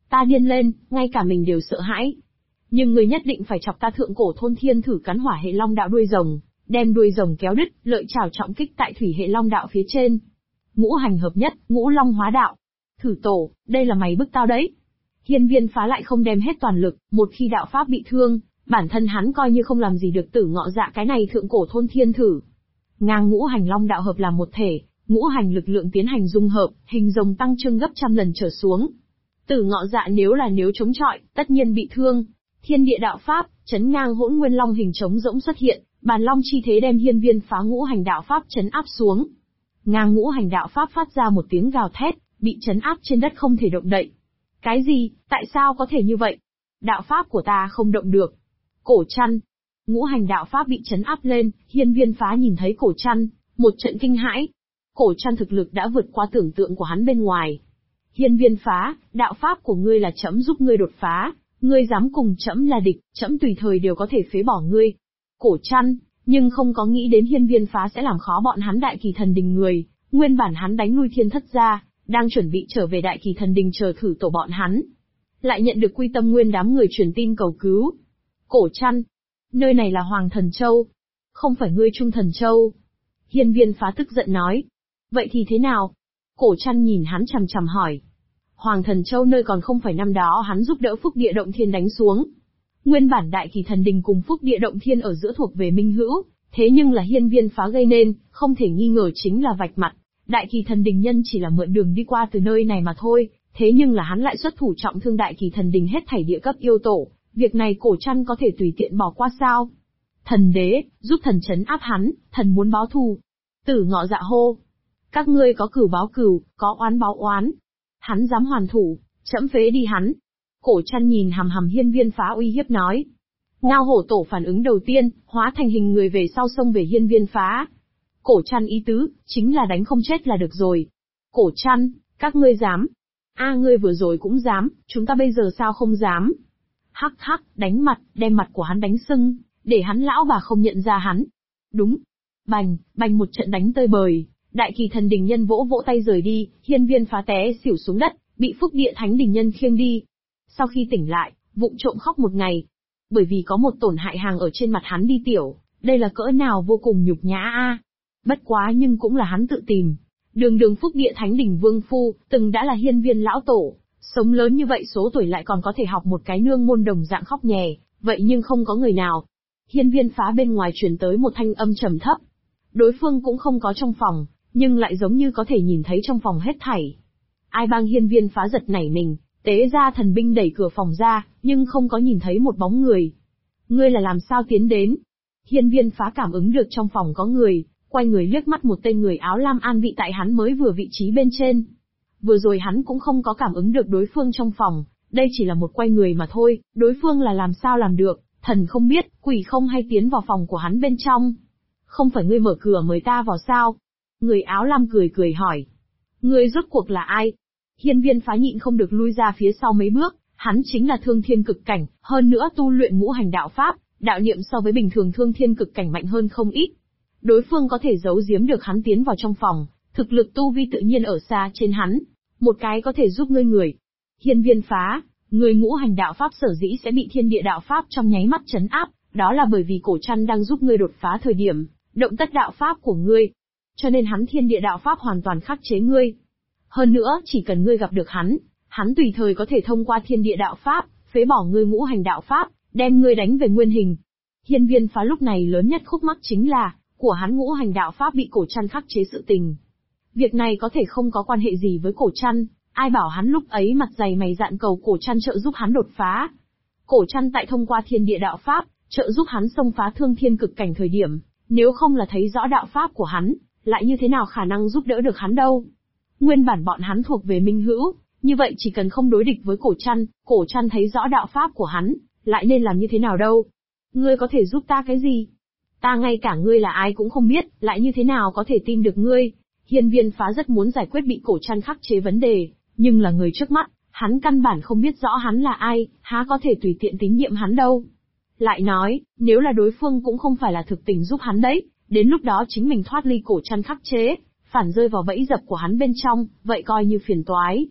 Ta điên lên, ngay cả mình đều sợ hãi. Nhưng ngươi nhất định phải chọc ta thượng cổ thôn thiên thử cắn hỏa hệ long đạo đuôi rồng, đem đuôi rồng kéo đứt, lợi chảo trọng kích tại thủy hệ long đạo phía trên. Ngũ hành hợp nhất, ngũ long hóa đạo. Thử tổ, đây là mày bức tao đấy. Hiên Viên Phá lại không đem hết toàn lực, một khi đạo pháp bị thương, bản thân hắn coi như không làm gì được Tử Ngọ Dạ cái này thượng cổ thôn thiên thử. Ngang ngũ hành long đạo hợp làm một thể, ngũ hành lực lượng tiến hành dung hợp, hình rồng tăng trương gấp trăm lần trở xuống. Tử Ngọ Dạ nếu chống chọi, tất nhiên bị thương. Thiên địa đạo pháp, chấn ngang hỗn nguyên long hình trống rỗng xuất hiện, bàn long chi thế đem Hiên Viên Phá ngũ hành đạo pháp chấn áp xuống. Ngang ngũ hành đạo pháp phát ra một tiếng gào thét, bị chấn áp trên đất không thể động đậy. Cái gì, tại sao có thể như vậy? Đạo pháp của ta không động được. Cổ Trăn. Ngũ hành đạo pháp bị chấn áp lên, Hiên Viên Phá nhìn thấy Cổ Trăn, một trận kinh hãi. Cổ Trăn thực lực đã vượt qua tưởng tượng của hắn bên ngoài. Hiên Viên Phá, đạo pháp của ngươi là trẫm giúp ngươi đột phá, ngươi dám cùng trẫm là địch, trẫm tùy thời đều có thể phế bỏ ngươi. Cổ Trăn, nhưng không có nghĩ đến Hiên Viên Phá sẽ làm khó bọn hắn Đại Kỳ Thần Đình người, nguyên bản hắn đánh lui Thiên Thất ra, đang chuẩn bị trở về Đại Kỳ Thần Đình chờ thử tổ bọn hắn. Lại nhận được Quy Tâm Nguyên đám người truyền tin cầu cứu. Cổ Trăn, nơi này là Hoàng Thần Châu, không phải ngươi Trung Thần Châu. Hiên Viên Phá tức giận nói. Vậy thì thế nào? Cổ Trăn nhìn hắn chằm chằm hỏi. Hoàng Thần Châu nơi còn không phải năm đó hắn giúp đỡ Phúc Địa Động Thiên đánh xuống. Nguyên bản Đại Kỳ Thần Đình cùng Phúc Địa Động Thiên ở giữa thuộc về minh hữu, thế nhưng là Hiên Viên Phá gây nên, không thể nghi ngờ chính là vạch mặt. Đại Kỳ Thần Đình nhân chỉ là mượn đường đi qua từ nơi này mà thôi, thế nhưng là hắn lại xuất thủ trọng thương Đại Kỳ Thần Đình hết thảy địa cấp yêu tổ, việc này Cổ Trăn có thể tùy tiện bỏ qua sao? Thần đế, giúp thần trấn áp hắn, thần muốn báo thù. Tử Ngọ Dạ hô. Các ngươi có cửu báo cửu, có oán báo oán. Hắn dám hoàn thủ, trẫm phế đi hắn. Cổ Trăn nhìn hằm hằm Hiên Viên Phá uy hiếp nói. Ngao hổ tổ phản ứng đầu tiên, hóa thành hình người về sau xông về Hiên Viên Phá. Cổ Trăn ý tứ, chính là đánh không chết là được rồi. Cổ Trăn, các ngươi dám. Ngươi vừa rồi cũng dám, chúng ta bây giờ sao không dám. Hắc hắc, đánh mặt, đem mặt của hắn đánh sưng, để hắn lão bà không nhận ra hắn. Đúng. Bành, bành một trận đánh tơi bời, Đại Kỳ Thần Đình nhân vỗ vỗ tay rời đi, Hiên Viên Phá té xỉu xuống đất, bị Phúc Địa Thánh Đình nhân khiêng đi. Sau khi tỉnh lại, vụng trộm khóc một ngày. Bởi vì có một tổn hại hàng ở trên mặt hắn đi tiểu, đây là cỡ nào vô cùng nhục nhã a. Bất quá nhưng cũng là hắn tự tìm. Đường Phúc Địa Thánh Đình Vương Phu, từng đã là hiên viên lão tổ, sống lớn như vậy số tuổi lại còn có thể học một cái nương môn đồng dạng khóc nhè, vậy nhưng không có người nào. Hiên Viên Phá bên ngoài truyền tới một thanh âm trầm thấp. Đối phương cũng không có trong phòng, nhưng lại giống như có thể nhìn thấy trong phòng hết thảy. Ai bang Hiên Viên Phá giật nảy mình, tế ra thần binh đẩy cửa phòng ra, nhưng không có nhìn thấy một bóng người. Ngươi là làm sao tiến đến? Hiên Viên Phá cảm ứng được trong phòng có người, quay người liếc mắt một tên người áo lam an vị tại hắn mới vừa vị trí bên trên. Vừa rồi hắn cũng không có cảm ứng được đối phương trong phòng, đây chỉ là một quay người mà thôi, đối phương là làm sao làm được, thần không biết, quỷ không hay tiến vào phòng của hắn bên trong. Không phải ngươi mở cửa mời ta vào sao? Người áo lam cười cười hỏi. Ngươi rốt cuộc là ai? Hiên Viên Phá nhịn không được lui ra phía sau mấy bước, hắn chính là thương thiên cực cảnh, hơn nữa tu luyện ngũ hành đạo pháp, đạo niệm so với bình thường thương thiên cực cảnh mạnh hơn không ít. Đối phương có thể giấu giếm được hắn tiến vào trong phòng, thực lực tu vi tự nhiên ở xa trên hắn, một cái có thể giúp ngươi người. Hiên Viên Phá, người ngũ hành đạo pháp sở dĩ sẽ bị thiên địa đạo pháp trong nháy mắt trấn áp, đó là bởi vì Cổ Trăn đang giúp ngươi đột phá thời điểm, động tất đạo pháp của ngươi. Cho nên hắn thiên địa đạo pháp hoàn toàn khắc chế ngươi. Hơn nữa, chỉ cần ngươi gặp được hắn tùy thời có thể thông qua thiên địa đạo pháp, phế bỏ ngươi ngũ hành đạo pháp, đem ngươi đánh về nguyên hình. Hiên Viên Phá lúc này lớn nhất khúc mắc chính là, của hắn ngũ hành đạo pháp bị Cổ Trăn khắc chế sự tình. Việc này có thể không có quan hệ gì với Cổ Trăn, ai bảo hắn lúc ấy mặt dày mày dạn cầu Cổ Trăn trợ giúp hắn đột phá. Cổ Trăn tại thông qua thiên địa đạo pháp, trợ giúp hắn xông phá thương thiên cực cảnh thời điểm, nếu không là thấy rõ đạo pháp của hắn, lại như thế nào khả năng giúp đỡ được hắn đâu. Nguyên bản bọn hắn thuộc về minh hữu, như vậy chỉ cần không đối địch với Cổ Trăn thấy rõ đạo pháp của hắn, lại nên làm như thế nào đâu. Ngươi có thể giúp ta cái gì? Ta ngay cả ngươi là ai cũng không biết, lại như thế nào có thể tin được ngươi? Hiên Viên Phá rất muốn giải quyết bị Cổ Trăn khắc chế vấn đề, nhưng là người trước mắt, hắn căn bản không biết rõ hắn là ai, há có thể tùy tiện tín nhiệm hắn đâu. Lại nói, nếu là đối phương cũng không phải là thực tình giúp hắn đấy, đến lúc đó chính mình thoát ly Cổ Trăn khắc chế, phản rơi vào bẫy dập của hắn bên trong, vậy coi như phiền toái.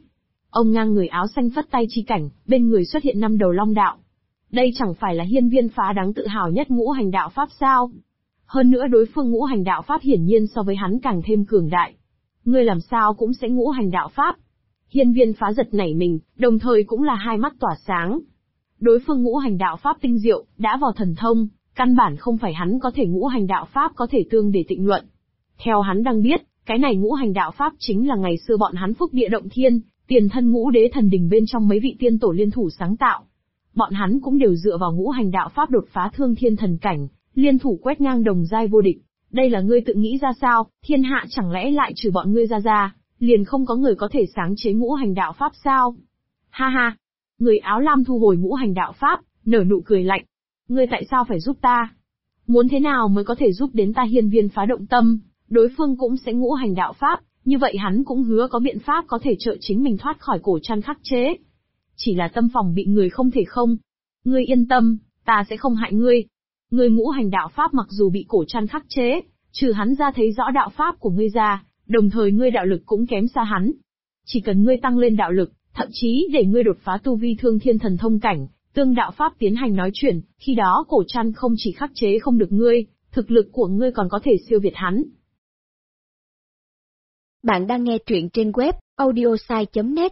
Ông ngang người áo xanh phất tay chi cảnh, bên người xuất hiện 5 đầu long đạo. Đây chẳng phải là hiên viên phá đáng tự hào nhất ngũ hành đạo pháp sao? Hơn nữa đối phương ngũ hành đạo pháp hiển nhiên so với hắn càng thêm cường đại. Ngươi làm sao cũng sẽ ngũ hành đạo pháp? Hiên viên phá giật nảy mình, đồng thời cũng là hai mắt tỏa sáng. Đối phương ngũ hành đạo pháp tinh diệu, đã vào thần thông, căn bản không phải hắn có thể ngũ hành đạo pháp có thể tương để tịnh luận. Theo hắn đang biết, cái này ngũ hành đạo pháp chính là ngày xưa bọn hắn phúc địa động thiên, tiền thân ngũ đế thần đình bên trong mấy vị tiên tổ liên thủ sáng tạo. Bọn hắn cũng đều dựa vào ngũ hành đạo pháp đột phá thương thiên thần cảnh, liên thủ quét ngang đồng giai vô địch. Đây là ngươi tự nghĩ ra sao, thiên hạ chẳng lẽ lại trừ bọn ngươi ra, liền không có người có thể sáng chế ngũ hành đạo pháp sao? Ha ha! Người áo lam thu hồi ngũ hành đạo pháp, nở nụ cười lạnh. Ngươi tại sao phải giúp ta? Muốn thế nào mới có thể giúp đến ta hiên viên phá động tâm, đối phương cũng sẽ ngũ hành đạo pháp, như vậy hắn cũng hứa có biện pháp có thể trợ chính mình thoát khỏi cổ trăn khắc chế. Chỉ là tâm phòng bị người không thể không. Ngươi yên tâm, ta sẽ không hại ngươi. Ngươi ngũ hành đạo pháp mặc dù bị cổ trăn khắc chế, trừ hắn ra thấy rõ đạo pháp của ngươi ra, đồng thời ngươi đạo lực cũng kém xa hắn. Chỉ cần ngươi tăng lên đạo lực, thậm chí để ngươi đột phá tu vi thương thiên thần thông cảnh, tương đạo pháp tiến hành nói chuyện, khi đó cổ trăn không chỉ khắc chế không được ngươi, thực lực của ngươi còn có thể siêu việt hắn. Bạn đang nghe truyện trên web audiosai.net.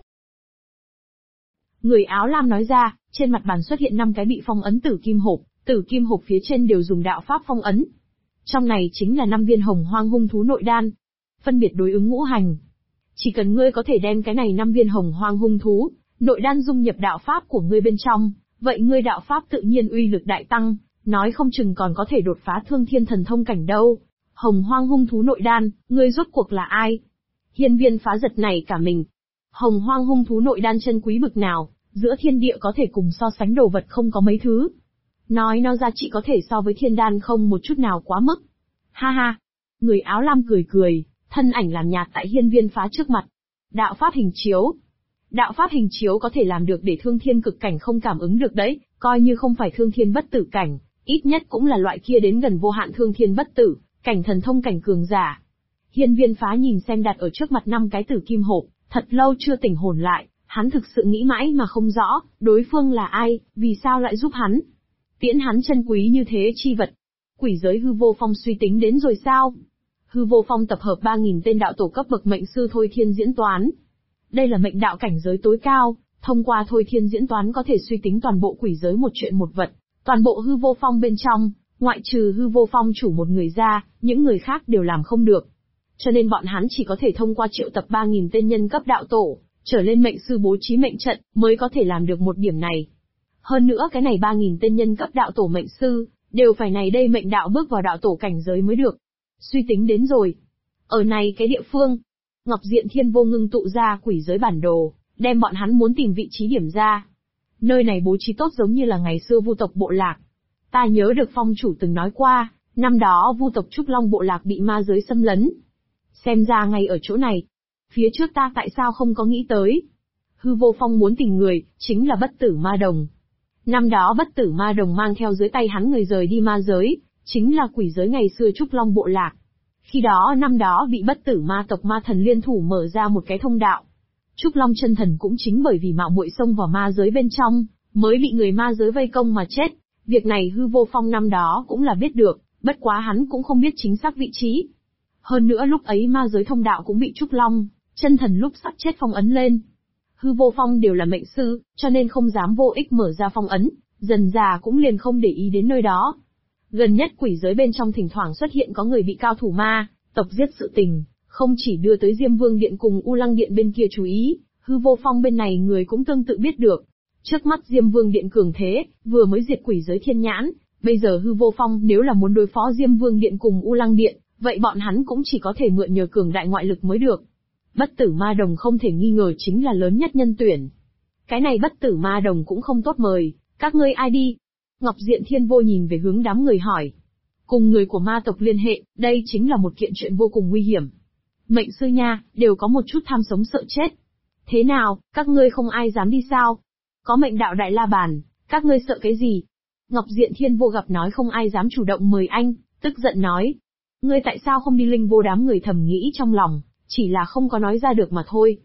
Người áo lam nói ra, trên mặt bàn xuất hiện 5 cái bị phong ấn tử kim hộp phía trên đều dùng đạo pháp phong ấn. Trong này chính là 5 viên hồng hoang hung thú nội đan, phân biệt đối ứng ngũ hành. Chỉ cần ngươi có thể đem cái này 5 viên hồng hoang hung thú, nội đan dung nhập đạo pháp của ngươi bên trong, vậy ngươi đạo pháp tự nhiên uy lực đại tăng, nói không chừng còn có thể đột phá thương thiên thần thông cảnh đâu. Hồng hoang hung thú nội đan, ngươi rốt cuộc là ai? Hiên viên phá giật này cả mình. Hồng hoang hung thú nội đan chân quý bực nào, giữa thiên địa có thể cùng so sánh đồ vật không có mấy thứ. Nói nó giá trị có thể so với thiên đan không một chút nào quá mức. Ha ha! Người áo lam cười cười, thân ảnh làm nhạt tại hiên viên phá trước mặt. Đạo pháp hình chiếu. Đạo pháp hình chiếu có thể làm được để thương thiên cực cảnh không cảm ứng được đấy, coi như không phải thương thiên bất tử cảnh, ít nhất cũng là loại kia đến gần vô hạn thương thiên bất tử, cảnh thần thông cảnh cường giả. Hiên viên phá nhìn xem đặt ở trước mặt 5 cái tử kim hộp, thật lâu chưa tỉnh hồn lại, hắn thực sự nghĩ mãi mà không rõ, đối phương là ai, vì sao lại giúp hắn. Tiễn hắn chân quý như thế chi vật. Quỷ giới hư vô phong suy tính đến rồi sao? Hư vô phong tập hợp 3.000 tên đạo tổ cấp bậc mệnh sư thôi thiên diễn toán. Đây là mệnh đạo cảnh giới tối cao, thông qua thôi thiên diễn toán có thể suy tính toàn bộ quỷ giới một chuyện một vật, toàn bộ hư vô phong bên trong, ngoại trừ hư vô phong chủ một người ra, những người khác đều làm không được. Cho nên bọn hắn chỉ có thể thông qua triệu tập 3.000 tên nhân cấp đạo tổ, trở lên mệnh sư bố trí mệnh trận, mới có thể làm được một điểm này. Hơn nữa cái này 3.000 tên nhân cấp đạo tổ mệnh sư, đều phải này đây mệnh đạo bước vào đạo tổ cảnh giới mới được. Suy tính đến rồi. Ở này cái địa phương, Ngọc Diện Thiên Vô ngưng tụ ra quỷ giới bản đồ, đem bọn hắn muốn tìm vị trí điểm ra. Nơi này bố trí tốt giống như là ngày xưa Vu tộc bộ lạc. Ta nhớ được phong chủ từng nói qua, năm đó Vu tộc Trúc Long bộ lạc bị ma giới xâm lấn. Xem ra ngay ở chỗ này. Phía trước ta tại sao không có nghĩ tới? Hư vô phong muốn tìm người, chính là bất tử ma đồng. Năm đó bất tử ma đồng mang theo dưới tay hắn người rời đi ma giới, chính là quỷ giới ngày xưa Trúc Long bộ lạc. Khi đó năm đó bị bất tử ma tộc ma thần liên thủ mở ra một cái thông đạo. Trúc Long chân thần cũng chính bởi vì mạo muội xông vào ma giới bên trong, mới bị người ma giới vây công mà chết. Việc này hư vô phong năm đó cũng là biết được, bất quá hắn cũng không biết chính xác vị trí. Hơn nữa lúc ấy ma giới thông đạo cũng bị Trúc Long chân thần lúc sắp chết phong ấn lên. Hư vô phong đều là mệnh sư, cho nên không dám vô ích mở ra phong ấn, dần già cũng liền không để ý đến nơi đó. Gần nhất quỷ giới bên trong thỉnh thoảng xuất hiện có người bị cao thủ ma tộc giết sự tình, không chỉ đưa tới Diêm Vương Điện cùng U Lăng Điện bên kia chú ý, hư vô phong bên này người cũng tương tự biết được. Trước mắt Diêm Vương Điện cường thế, vừa mới diệt quỷ giới thiên nhãn, bây giờ hư vô phong nếu là muốn đối phó Diêm Vương Điện cùng U Lăng Điện, vậy bọn hắn cũng chỉ có thể mượn nhờ cường đại ngoại lực mới được. Bất tử ma đồng không thể nghi ngờ chính là lớn nhất nhân tuyển. Cái này bất tử ma đồng cũng không tốt mời, các ngươi ai đi? Ngọc Diện Thiên Vô nhìn về hướng đám người hỏi. Cùng người của ma tộc liên hệ, đây chính là một kiện chuyện vô cùng nguy hiểm. Mệnh sư nha, đều có một chút tham sống sợ chết. Thế nào, các ngươi không ai dám đi sao? Có mệnh đạo đại la bàn, các ngươi sợ cái gì? Ngọc Diện Thiên Vô gặp nói không ai dám chủ động mời anh, tức giận nói. Ngươi tại sao không đi? Linh Vô đám người thầm nghĩ trong lòng, chỉ là không có nói ra được mà thôi.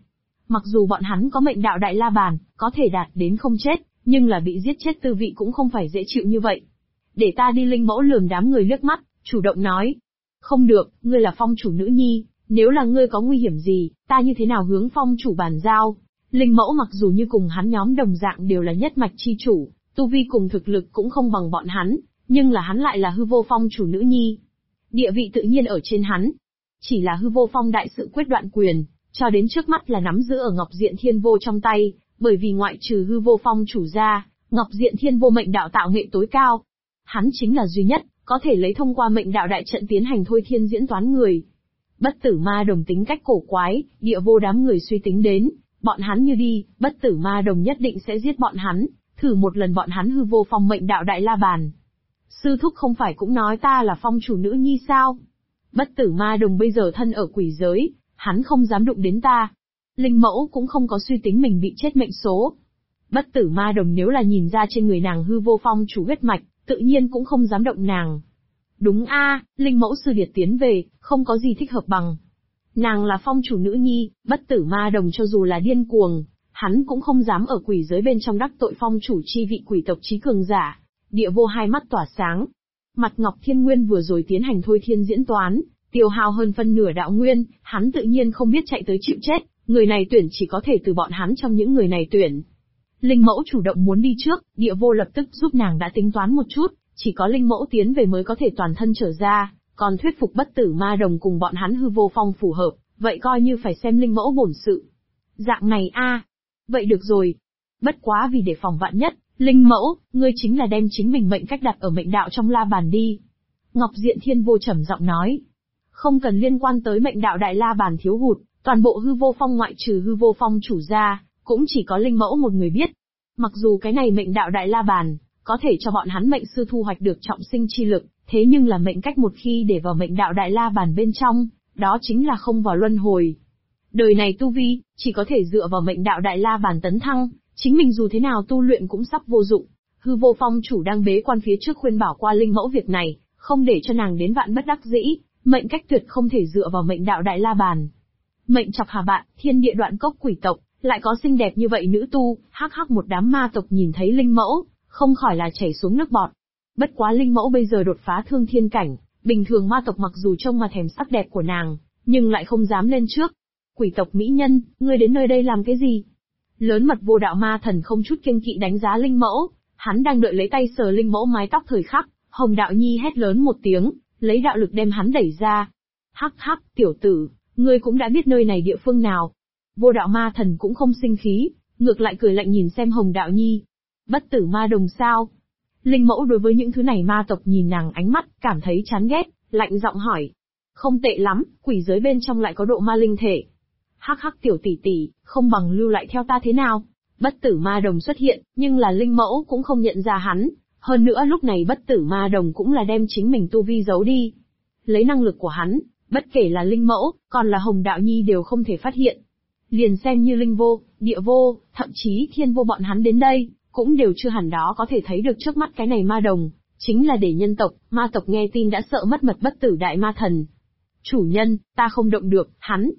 Mặc dù bọn hắn có mệnh đạo Đại La Bàn, có thể đạt đến không chết, nhưng là bị giết chết tư vị cũng không phải dễ chịu như vậy. Để ta đi. Linh mẫu lườm đám người liếc mắt, chủ động nói. Không được, ngươi là phong chủ nữ nhi, nếu là ngươi có nguy hiểm gì, ta như thế nào hướng phong chủ bàn giao. Linh mẫu mặc dù như cùng hắn nhóm đồng dạng đều là nhất mạch chi chủ, tu vi cùng thực lực cũng không bằng bọn hắn, nhưng là hắn lại là hư vô phong chủ nữ nhi. Địa vị tự nhiên ở trên hắn. Chỉ là hư vô phong đại sự quyết đoạn quyền, cho đến trước mắt là nắm giữ ở Ngọc Diện Thiên Vô trong tay, bởi vì ngoại trừ hư vô phong chủ ra, Ngọc Diện Thiên Vô mệnh đạo tạo nghệ tối cao. Hắn chính là duy nhất, có thể lấy thông qua mệnh đạo đại trận tiến hành thôi thiên diễn toán người. Bất tử ma đồng tính cách cổ quái, địa vô đám người suy tính đến, bọn hắn như đi, bất tử ma đồng nhất định sẽ giết bọn hắn, thử một lần bọn hắn hư vô phong mệnh đạo Đại La Bàn. Sư thúc không phải cũng nói ta là phong chủ nữ nhi sao? Bất tử ma đồng bây giờ thân ở quỷ giới, hắn không dám đụng đến ta. Linh mẫu cũng không có suy tính mình bị chết mệnh số. Bất tử ma đồng nếu là nhìn ra trên người nàng hư vô phong chủ huyết mạch, tự nhiên cũng không dám động nàng. Đúng a, Linh mẫu sư điệt tiến về, không có gì thích hợp bằng. Nàng là phong chủ nữ nhi, bất tử ma đồng cho dù là điên cuồng, hắn cũng không dám ở quỷ giới bên trong đắc tội phong chủ chi vị quỷ tộc chí cường giả. Địa vô hai mắt tỏa sáng. Mặt Ngọc Thiên Nguyên vừa rồi tiến hành thôi thiên diễn toán, tiêu hao hơn phân nửa đạo nguyên, hắn tự nhiên không biết chạy tới chịu chết, người này tuyển chỉ có thể từ bọn hắn trong những người này tuyển. Linh mẫu chủ động muốn đi trước, địa vô lập tức giúp nàng đã tính toán một chút, chỉ có linh mẫu tiến về mới có thể toàn thân trở ra, còn thuyết phục bất tử ma đồng cùng bọn hắn hư vô phong phù hợp, vậy coi như phải xem linh mẫu bổn sự. Dạng này a, vậy được rồi. Bất quá vì để phòng vạn nhất, Linh mẫu, ngươi chính là đem chính mình mệnh cách đặt ở mệnh đạo trong La Bàn đi. Ngọc Diện Thiên Vô trầm giọng nói. Không cần liên quan tới mệnh đạo Đại La Bàn thiếu hụt, toàn bộ hư vô phong ngoại trừ hư vô phong chủ ra, cũng chỉ có linh mẫu một người biết. Mặc dù cái này mệnh đạo Đại La Bàn, có thể cho bọn hắn mệnh sư thu hoạch được trọng sinh chi lực, thế nhưng là mệnh cách một khi để vào mệnh đạo Đại La Bàn bên trong, đó chính là không vào luân hồi. Đời này tu vi, chỉ có thể dựa vào mệnh đạo Đại La Bàn tấn thăng. Chính mình dù thế nào tu luyện cũng sắp vô dụng. Hư vô phong chủ đang bế quan phía trước khuyên bảo qua linh mẫu việc này, không để cho nàng đến vạn bất đắc dĩ, mệnh cách tuyệt không thể dựa vào mệnh đạo Đại La Bàn. Mệnh chọc hà bạn, thiên địa đoạn cốc quỷ tộc, lại có xinh đẹp như vậy nữ tu, hắc hắc một đám ma tộc nhìn thấy linh mẫu, không khỏi là chảy xuống nước bọt. Bất quá linh mẫu bây giờ đột phá thương thiên cảnh, bình thường ma tộc mặc dù trông mà thèm sắc đẹp của nàng, nhưng lại không dám lên trước. Quỷ tộc mỹ nhân, ngươi đến nơi đây làm cái gì? Lớn mật vô đạo ma thần không chút kiêng kỵ đánh giá linh mẫu, hắn đang đợi lấy tay sờ linh mẫu mái tóc thời khắc, Hồng Đạo Nhi hét lớn một tiếng, lấy đạo lực đem hắn đẩy ra. Hắc hắc, tiểu tử, ngươi cũng đã biết nơi này địa phương nào. Vô đạo ma thần cũng không sinh khí, ngược lại cười lạnh nhìn xem Hồng Đạo Nhi. Bất tử ma đồng sao? Linh mẫu đối với những thứ này ma tộc nhìn nàng ánh mắt, cảm thấy chán ghét, lạnh giọng hỏi. Không tệ lắm, quỷ giới bên trong lại có độ ma linh thể. Hắc hắc tiểu tỷ tỷ, không bằng lưu lại theo ta thế nào? Bất tử ma đồng xuất hiện, nhưng là linh mẫu cũng không nhận ra hắn. Hơn nữa lúc này bất tử ma đồng cũng là đem chính mình tu vi giấu đi. Lấy năng lực của hắn, bất kể là linh mẫu, còn là Hồng Đạo Nhi đều không thể phát hiện. Liền xem như linh vô, địa vô, thậm chí thiên vô bọn hắn đến đây, cũng đều chưa hẳn đó có thể thấy được trước mắt cái này ma đồng, chính là để nhân tộc, ma tộc nghe tin đã sợ mất mật bất tử đại ma thần. Chủ nhân, ta không động được,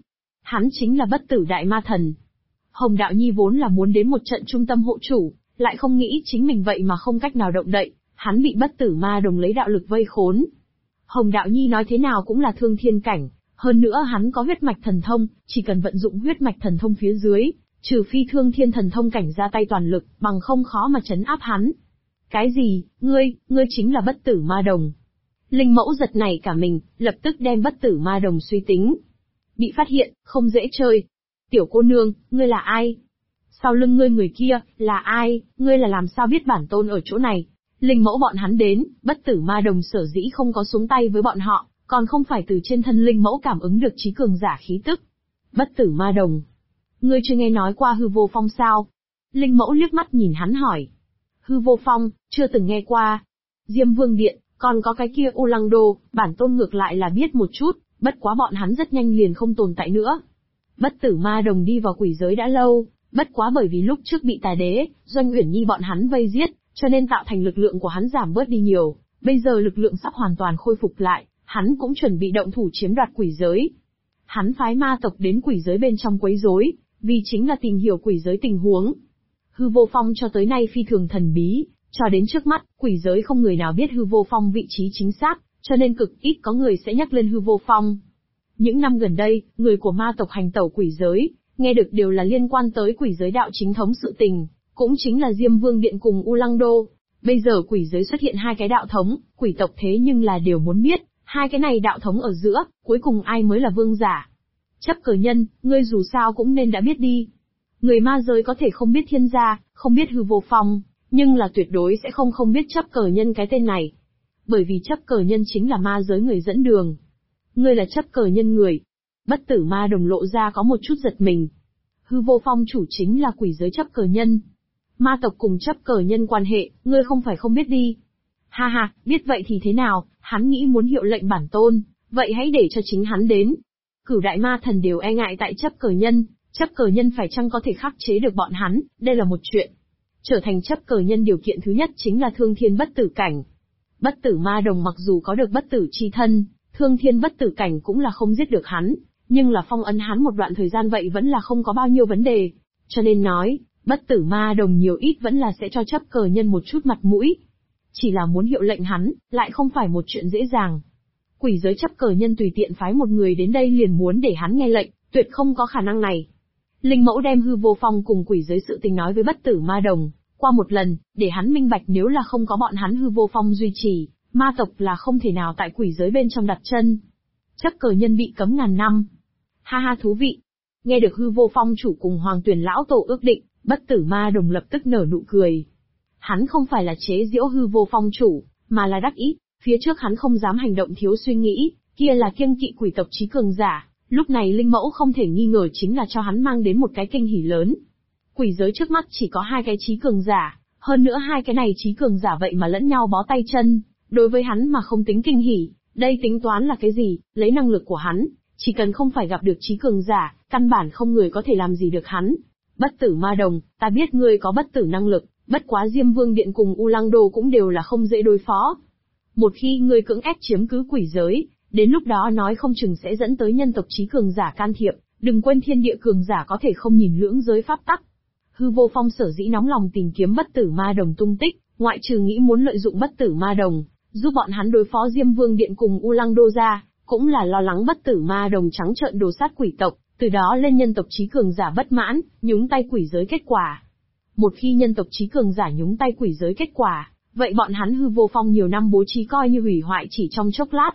hắn chính là bất tử đại ma thần. Hồng Đạo Nhi vốn là muốn đến một trận trung tâm hộ chủ, lại không nghĩ chính mình vậy mà không cách nào động đậy, hắn bị bất tử ma đồng lấy đạo lực vây khốn. Hồng Đạo Nhi nói thế nào cũng là thương thiên cảnh, hơn nữa hắn có huyết mạch thần thông, chỉ cần vận dụng huyết mạch thần thông phía dưới, trừ phi thương thiên thần thông cảnh ra tay toàn lực, bằng không khó mà trấn áp hắn. Cái gì, ngươi chính là bất tử ma đồng. Linh mẫu giật nảy cả mình, lập tức đem bất tử ma đồng suy tính. Bị phát hiện, không dễ chơi. Tiểu cô nương, ngươi là ai? Sau lưng ngươi người kia, là ai? Ngươi là làm sao biết bản tôn ở chỗ này? Linh mẫu bọn hắn đến, bất tử ma đồng sở dĩ không có xuống tay với bọn họ, còn không phải từ trên thân linh mẫu cảm ứng được trí cường giả khí tức. Bất tử ma đồng. Ngươi chưa nghe nói qua hư vô phong sao? Linh mẫu liếc mắt nhìn hắn hỏi. Hư vô phong, chưa từng nghe qua. Diêm Vương Điện, còn có cái kia U Lăng Đô, bản tôn ngược lại là biết một chút, bất quá bọn hắn rất nhanh liền không tồn tại nữa. Bất tử ma đồng đi vào quỷ giới đã lâu, bất quá bởi vì lúc trước bị Tà Đế, Doanh Uyển Nhi bọn hắn vây giết, cho nên tạo thành lực lượng của hắn giảm bớt đi nhiều, bây giờ lực lượng sắp hoàn toàn khôi phục lại, hắn cũng chuẩn bị động thủ chiếm đoạt quỷ giới. Hắn phái ma tộc đến quỷ giới bên trong quấy rối, vì chính là tìm hiểu quỷ giới tình huống. Hư Vô Phong cho tới nay phi thường thần bí, cho đến trước mắt, quỷ giới không người nào biết Hư Vô Phong vị trí chính xác, cho nên cực ít có người sẽ nhắc lên Hư Vô Phong. Những năm gần đây, người của ma tộc hành tẩu quỷ giới, nghe được đều là liên quan tới quỷ giới đạo chính thống sự tình, cũng chính là Diêm Vương Điện cùng U Lăng Đô. Bây giờ quỷ giới xuất hiện hai cái đạo thống, quỷ tộc thế nhưng là đều muốn biết, hai cái này đạo thống ở giữa, cuối cùng ai mới là vương giả. Chấp cờ nhân, ngươi dù sao cũng nên đã biết đi. Người ma giới có thể không biết thiên gia, không biết Hư Vô Phong, nhưng là tuyệt đối sẽ không biết chấp cờ nhân cái tên này. Bởi vì chấp cờ nhân chính là ma giới người dẫn đường. Ngươi là chấp cờ nhân người. Bất tử ma đồng lộ ra có một chút giật mình. Hư Vô Phong chủ chính là quỷ giới chấp cờ nhân. Ma tộc cùng chấp cờ nhân quan hệ, ngươi không phải không biết đi. Ha ha, biết vậy thì thế nào, hắn nghĩ muốn hiệu lệnh bản tôn, vậy hãy để cho chính hắn đến. Cửu đại ma thần đều e ngại tại chấp cờ nhân phải chăng có thể khắc chế được bọn hắn, đây là một chuyện. Trở thành chấp cờ nhân điều kiện thứ nhất chính là thương thiên bất tử cảnh. Bất tử ma đồng mặc dù có được bất tử chi thân, thương thiên bất tử cảnh cũng là không giết được hắn, nhưng là phong ấn hắn một đoạn thời gian vậy vẫn là không có bao nhiêu vấn đề. Cho nên nói, bất tử ma đồng nhiều ít vẫn là sẽ cho chấp cờ nhân một chút mặt mũi. Chỉ là muốn hiệu lệnh hắn, lại không phải một chuyện dễ dàng. Quỷ giới chấp cờ nhân tùy tiện phái một người đến đây liền muốn để hắn nghe lệnh, tuyệt không có khả năng này. Linh mẫu đem Hư Vô Phong cùng quỷ giới sự tình nói với bất tử ma đồng, qua một lần, để hắn minh bạch nếu là không có bọn hắn Hư Vô Phong duy trì, ma tộc là không thể nào tại quỷ giới bên trong đặt chân. Chấp cờ nhân bị cấm ngàn năm. Ha ha thú vị. Nghe được Hư Vô Phong chủ cùng Hoàng Tuyển lão tổ ước định, bất tử ma đồng lập tức nở nụ cười. Hắn không phải là chế giễu Hư Vô Phong chủ, mà là đắc ý, phía trước hắn không dám hành động thiếu suy nghĩ, kia là kiêng kỵ quỷ tộc trí cường giả, lúc này linh mẫu không thể nghi ngờ chính là cho hắn mang đến một cái kinh hỉ lớn. Quỷ giới trước mắt chỉ có hai cái trí cường giả, hơn nữa hai cái này trí cường giả vậy mà lẫn nhau bó tay chân, đối với hắn mà không tính kinh hỉ, đây tính toán là cái gì, lấy năng lực của hắn, chỉ cần không phải gặp được trí cường giả, căn bản không người có thể làm gì được hắn. Bất tử ma đồng, ta biết ngươi có bất tử năng lực, bất quá Diêm Vương Điện cùng U Lăng Đô cũng đều là không dễ đối phó. Một khi ngươi cưỡng ép chiếm cứ quỷ giới, đến lúc đó nói không chừng sẽ dẫn tới nhân tộc trí cường giả can thiệp, đừng quên thiên địa cường giả có thể không nhìn lưỡng giới pháp tắc. Hư Vô Phong sở dĩ nóng lòng tìm kiếm bất tử ma đồng tung tích, ngoại trừ nghĩ muốn lợi dụng bất tử ma đồng, giúp bọn hắn đối phó Diêm Vương Điện cùng U Lăng Đô ra, cũng là lo lắng bất tử ma đồng trắng trợn đồ sát quỷ tộc, từ đó lên nhân tộc trí cường giả bất mãn, nhúng tay quỷ giới kết quả. Một khi nhân tộc trí cường giả nhúng tay quỷ giới kết quả, vậy bọn hắn Hư Vô Phong nhiều năm bố trí coi như hủy hoại chỉ trong chốc lát.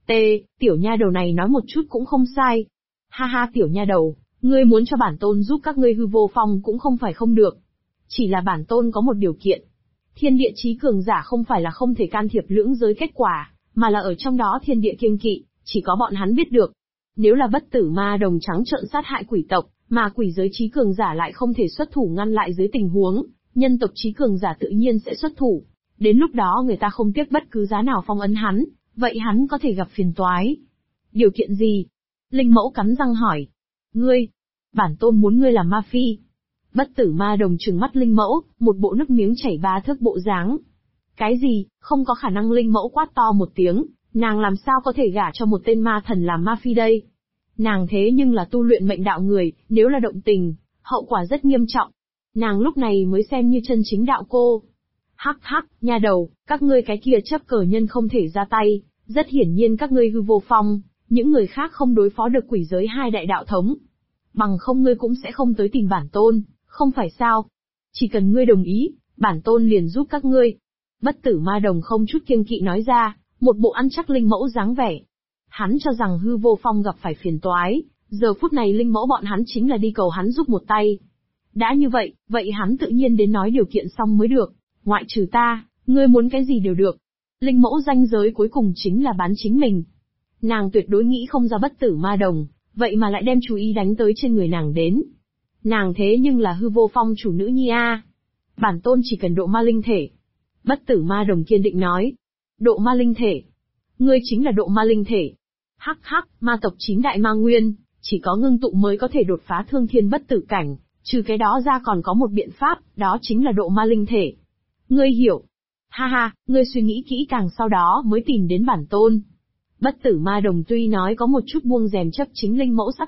Tiểu nha đầu này nói một chút cũng không sai. Ha ha tiểu nha đầu, ngươi muốn cho bản tôn giúp các ngươi Hư Vô Phong cũng không phải không được. Chỉ là bản tôn có một điều kiện. Thiên địa trí cường giả không phải là không thể can thiệp lưỡng giới kết quả, mà là ở trong đó thiên địa kiêng kỵ, chỉ có bọn hắn biết được. Nếu là bất tử ma đồng trắng trợn sát hại quỷ tộc, mà quỷ giới trí cường giả lại không thể xuất thủ ngăn lại dưới tình huống, nhân tộc trí cường giả tự nhiên sẽ xuất thủ. Đến lúc đó người ta không tiếc bất cứ giá nào phong ấn hắn, vậy hắn có thể gặp phiền toái. Điều kiện gì? Linh mẫu cắn răng hỏi. Ngươi, bản tôn muốn ngươi làm ma phi. Bất tử ma đồng trừng mắt linh mẫu, một bộ nước miếng chảy ba thước bộ dáng. Cái gì, không có khả năng linh mẫu quát to một tiếng, nàng làm sao có thể gả cho một tên ma thần làm ma phi đây? Nàng thế nhưng là tu luyện mệnh đạo người, nếu là động tình, hậu quả rất nghiêm trọng. Nàng lúc này mới xem như chân chính đạo cô. Hắc hắc, nha đầu, các ngươi cái kia chấp cờ nhân không thể ra tay, rất hiển nhiên các ngươi Hư Vô Phong, những người khác không đối phó được quỷ giới hai đại đạo thống. Bằng không ngươi cũng sẽ không tới tìm bản tôn, không phải sao? Chỉ cần ngươi đồng ý, bản tôn liền giúp các ngươi. Bất tử ma đồng không chút kiêng kỵ nói ra, một bộ ăn chắc linh mẫu dáng vẻ. Hắn cho rằng Hư Vô Phong gặp phải phiền toái, giờ phút này linh mẫu bọn hắn chính là đi cầu hắn giúp một tay. Đã như vậy, vậy hắn tự nhiên đến nói điều kiện xong mới được. Ngoại trừ ta, ngươi muốn cái gì đều được. Linh mẫu ranh giới cuối cùng chính là bán chính mình. Nàng tuyệt đối nghĩ không ra bất tử ma đồng, vậy mà lại đem chú ý đánh tới trên người nàng đến. Nàng thế nhưng là Hư Vô Phong chủ nữ nhi a. Bản tôn chỉ cần độ ma linh thể. Bất tử ma đồng kiên định nói. Độ ma linh thể. Ngươi chính là độ ma linh thể. Hắc hắc, ma tộc 9 đại ma nguyên, chỉ có ngưng tụ mới có thể đột phá thương thiên bất tử cảnh, trừ cái đó ra còn có một biện pháp, đó chính là độ ma linh thể. Ngươi hiểu. Ha ha, ngươi suy nghĩ kỹ càng sau đó mới tìm đến bản tôn. Bất tử ma đồng tuy nói có một chút buông rèm chấp chính linh mẫu sắc đẹp,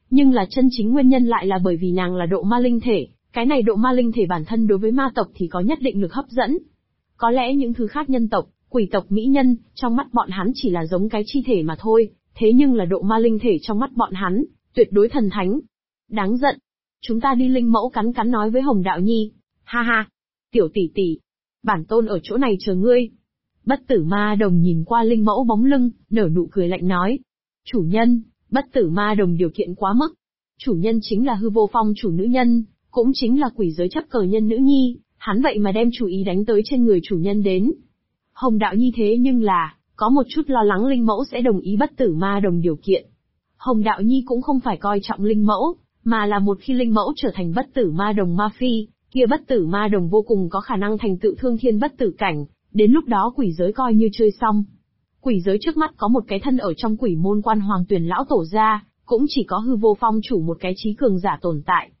Nhưng là chân chính nguyên nhân lại là bởi vì nàng là độ ma linh thể, cái này độ ma linh thể bản thân đối với ma tộc thì có nhất định lực hấp dẫn. Có lẽ những thứ khác nhân tộc, quỷ tộc mỹ nhân, trong mắt bọn hắn chỉ là giống cái chi thể mà thôi, thế nhưng là độ ma linh thể trong mắt bọn hắn, tuyệt đối thần thánh. Đáng giận. Chúng ta đi linh mẫu cắn cắn nói với Hồng Đạo Nhi. Ha ha. Tiểu tỷ tỷ. Bản tôn ở chỗ này chờ ngươi. Bất tử ma đồng nhìn qua linh mẫu bóng lưng, nở nụ cười lạnh nói. Chủ nhân, bất tử ma đồng điều kiện quá mức. Chủ nhân chính là hư vô phong chủ nữ nhân, cũng chính là quỷ giới chấp cờ nhân nữ nhi, hắn vậy mà đem chủ ý đánh tới trên người chủ nhân đến. Hồng Đạo Nhi thế nhưng là, có một chút lo lắng linh mẫu sẽ đồng ý bất tử ma đồng điều kiện. Hồng Đạo Nhi cũng không phải coi trọng linh mẫu, mà là một khi linh mẫu trở thành bất tử ma đồng ma phi, kia bất tử ma đồng vô cùng có khả năng thành tựu thương thiên bất tử cảnh, đến lúc đó quỷ giới coi như chơi xong. Quỷ giới trước mắt có một cái thân ở trong quỷ môn quan hoàng tuyển lão tổ gia, cũng chỉ có hư vô phong chủ một cái trí cường giả tồn tại.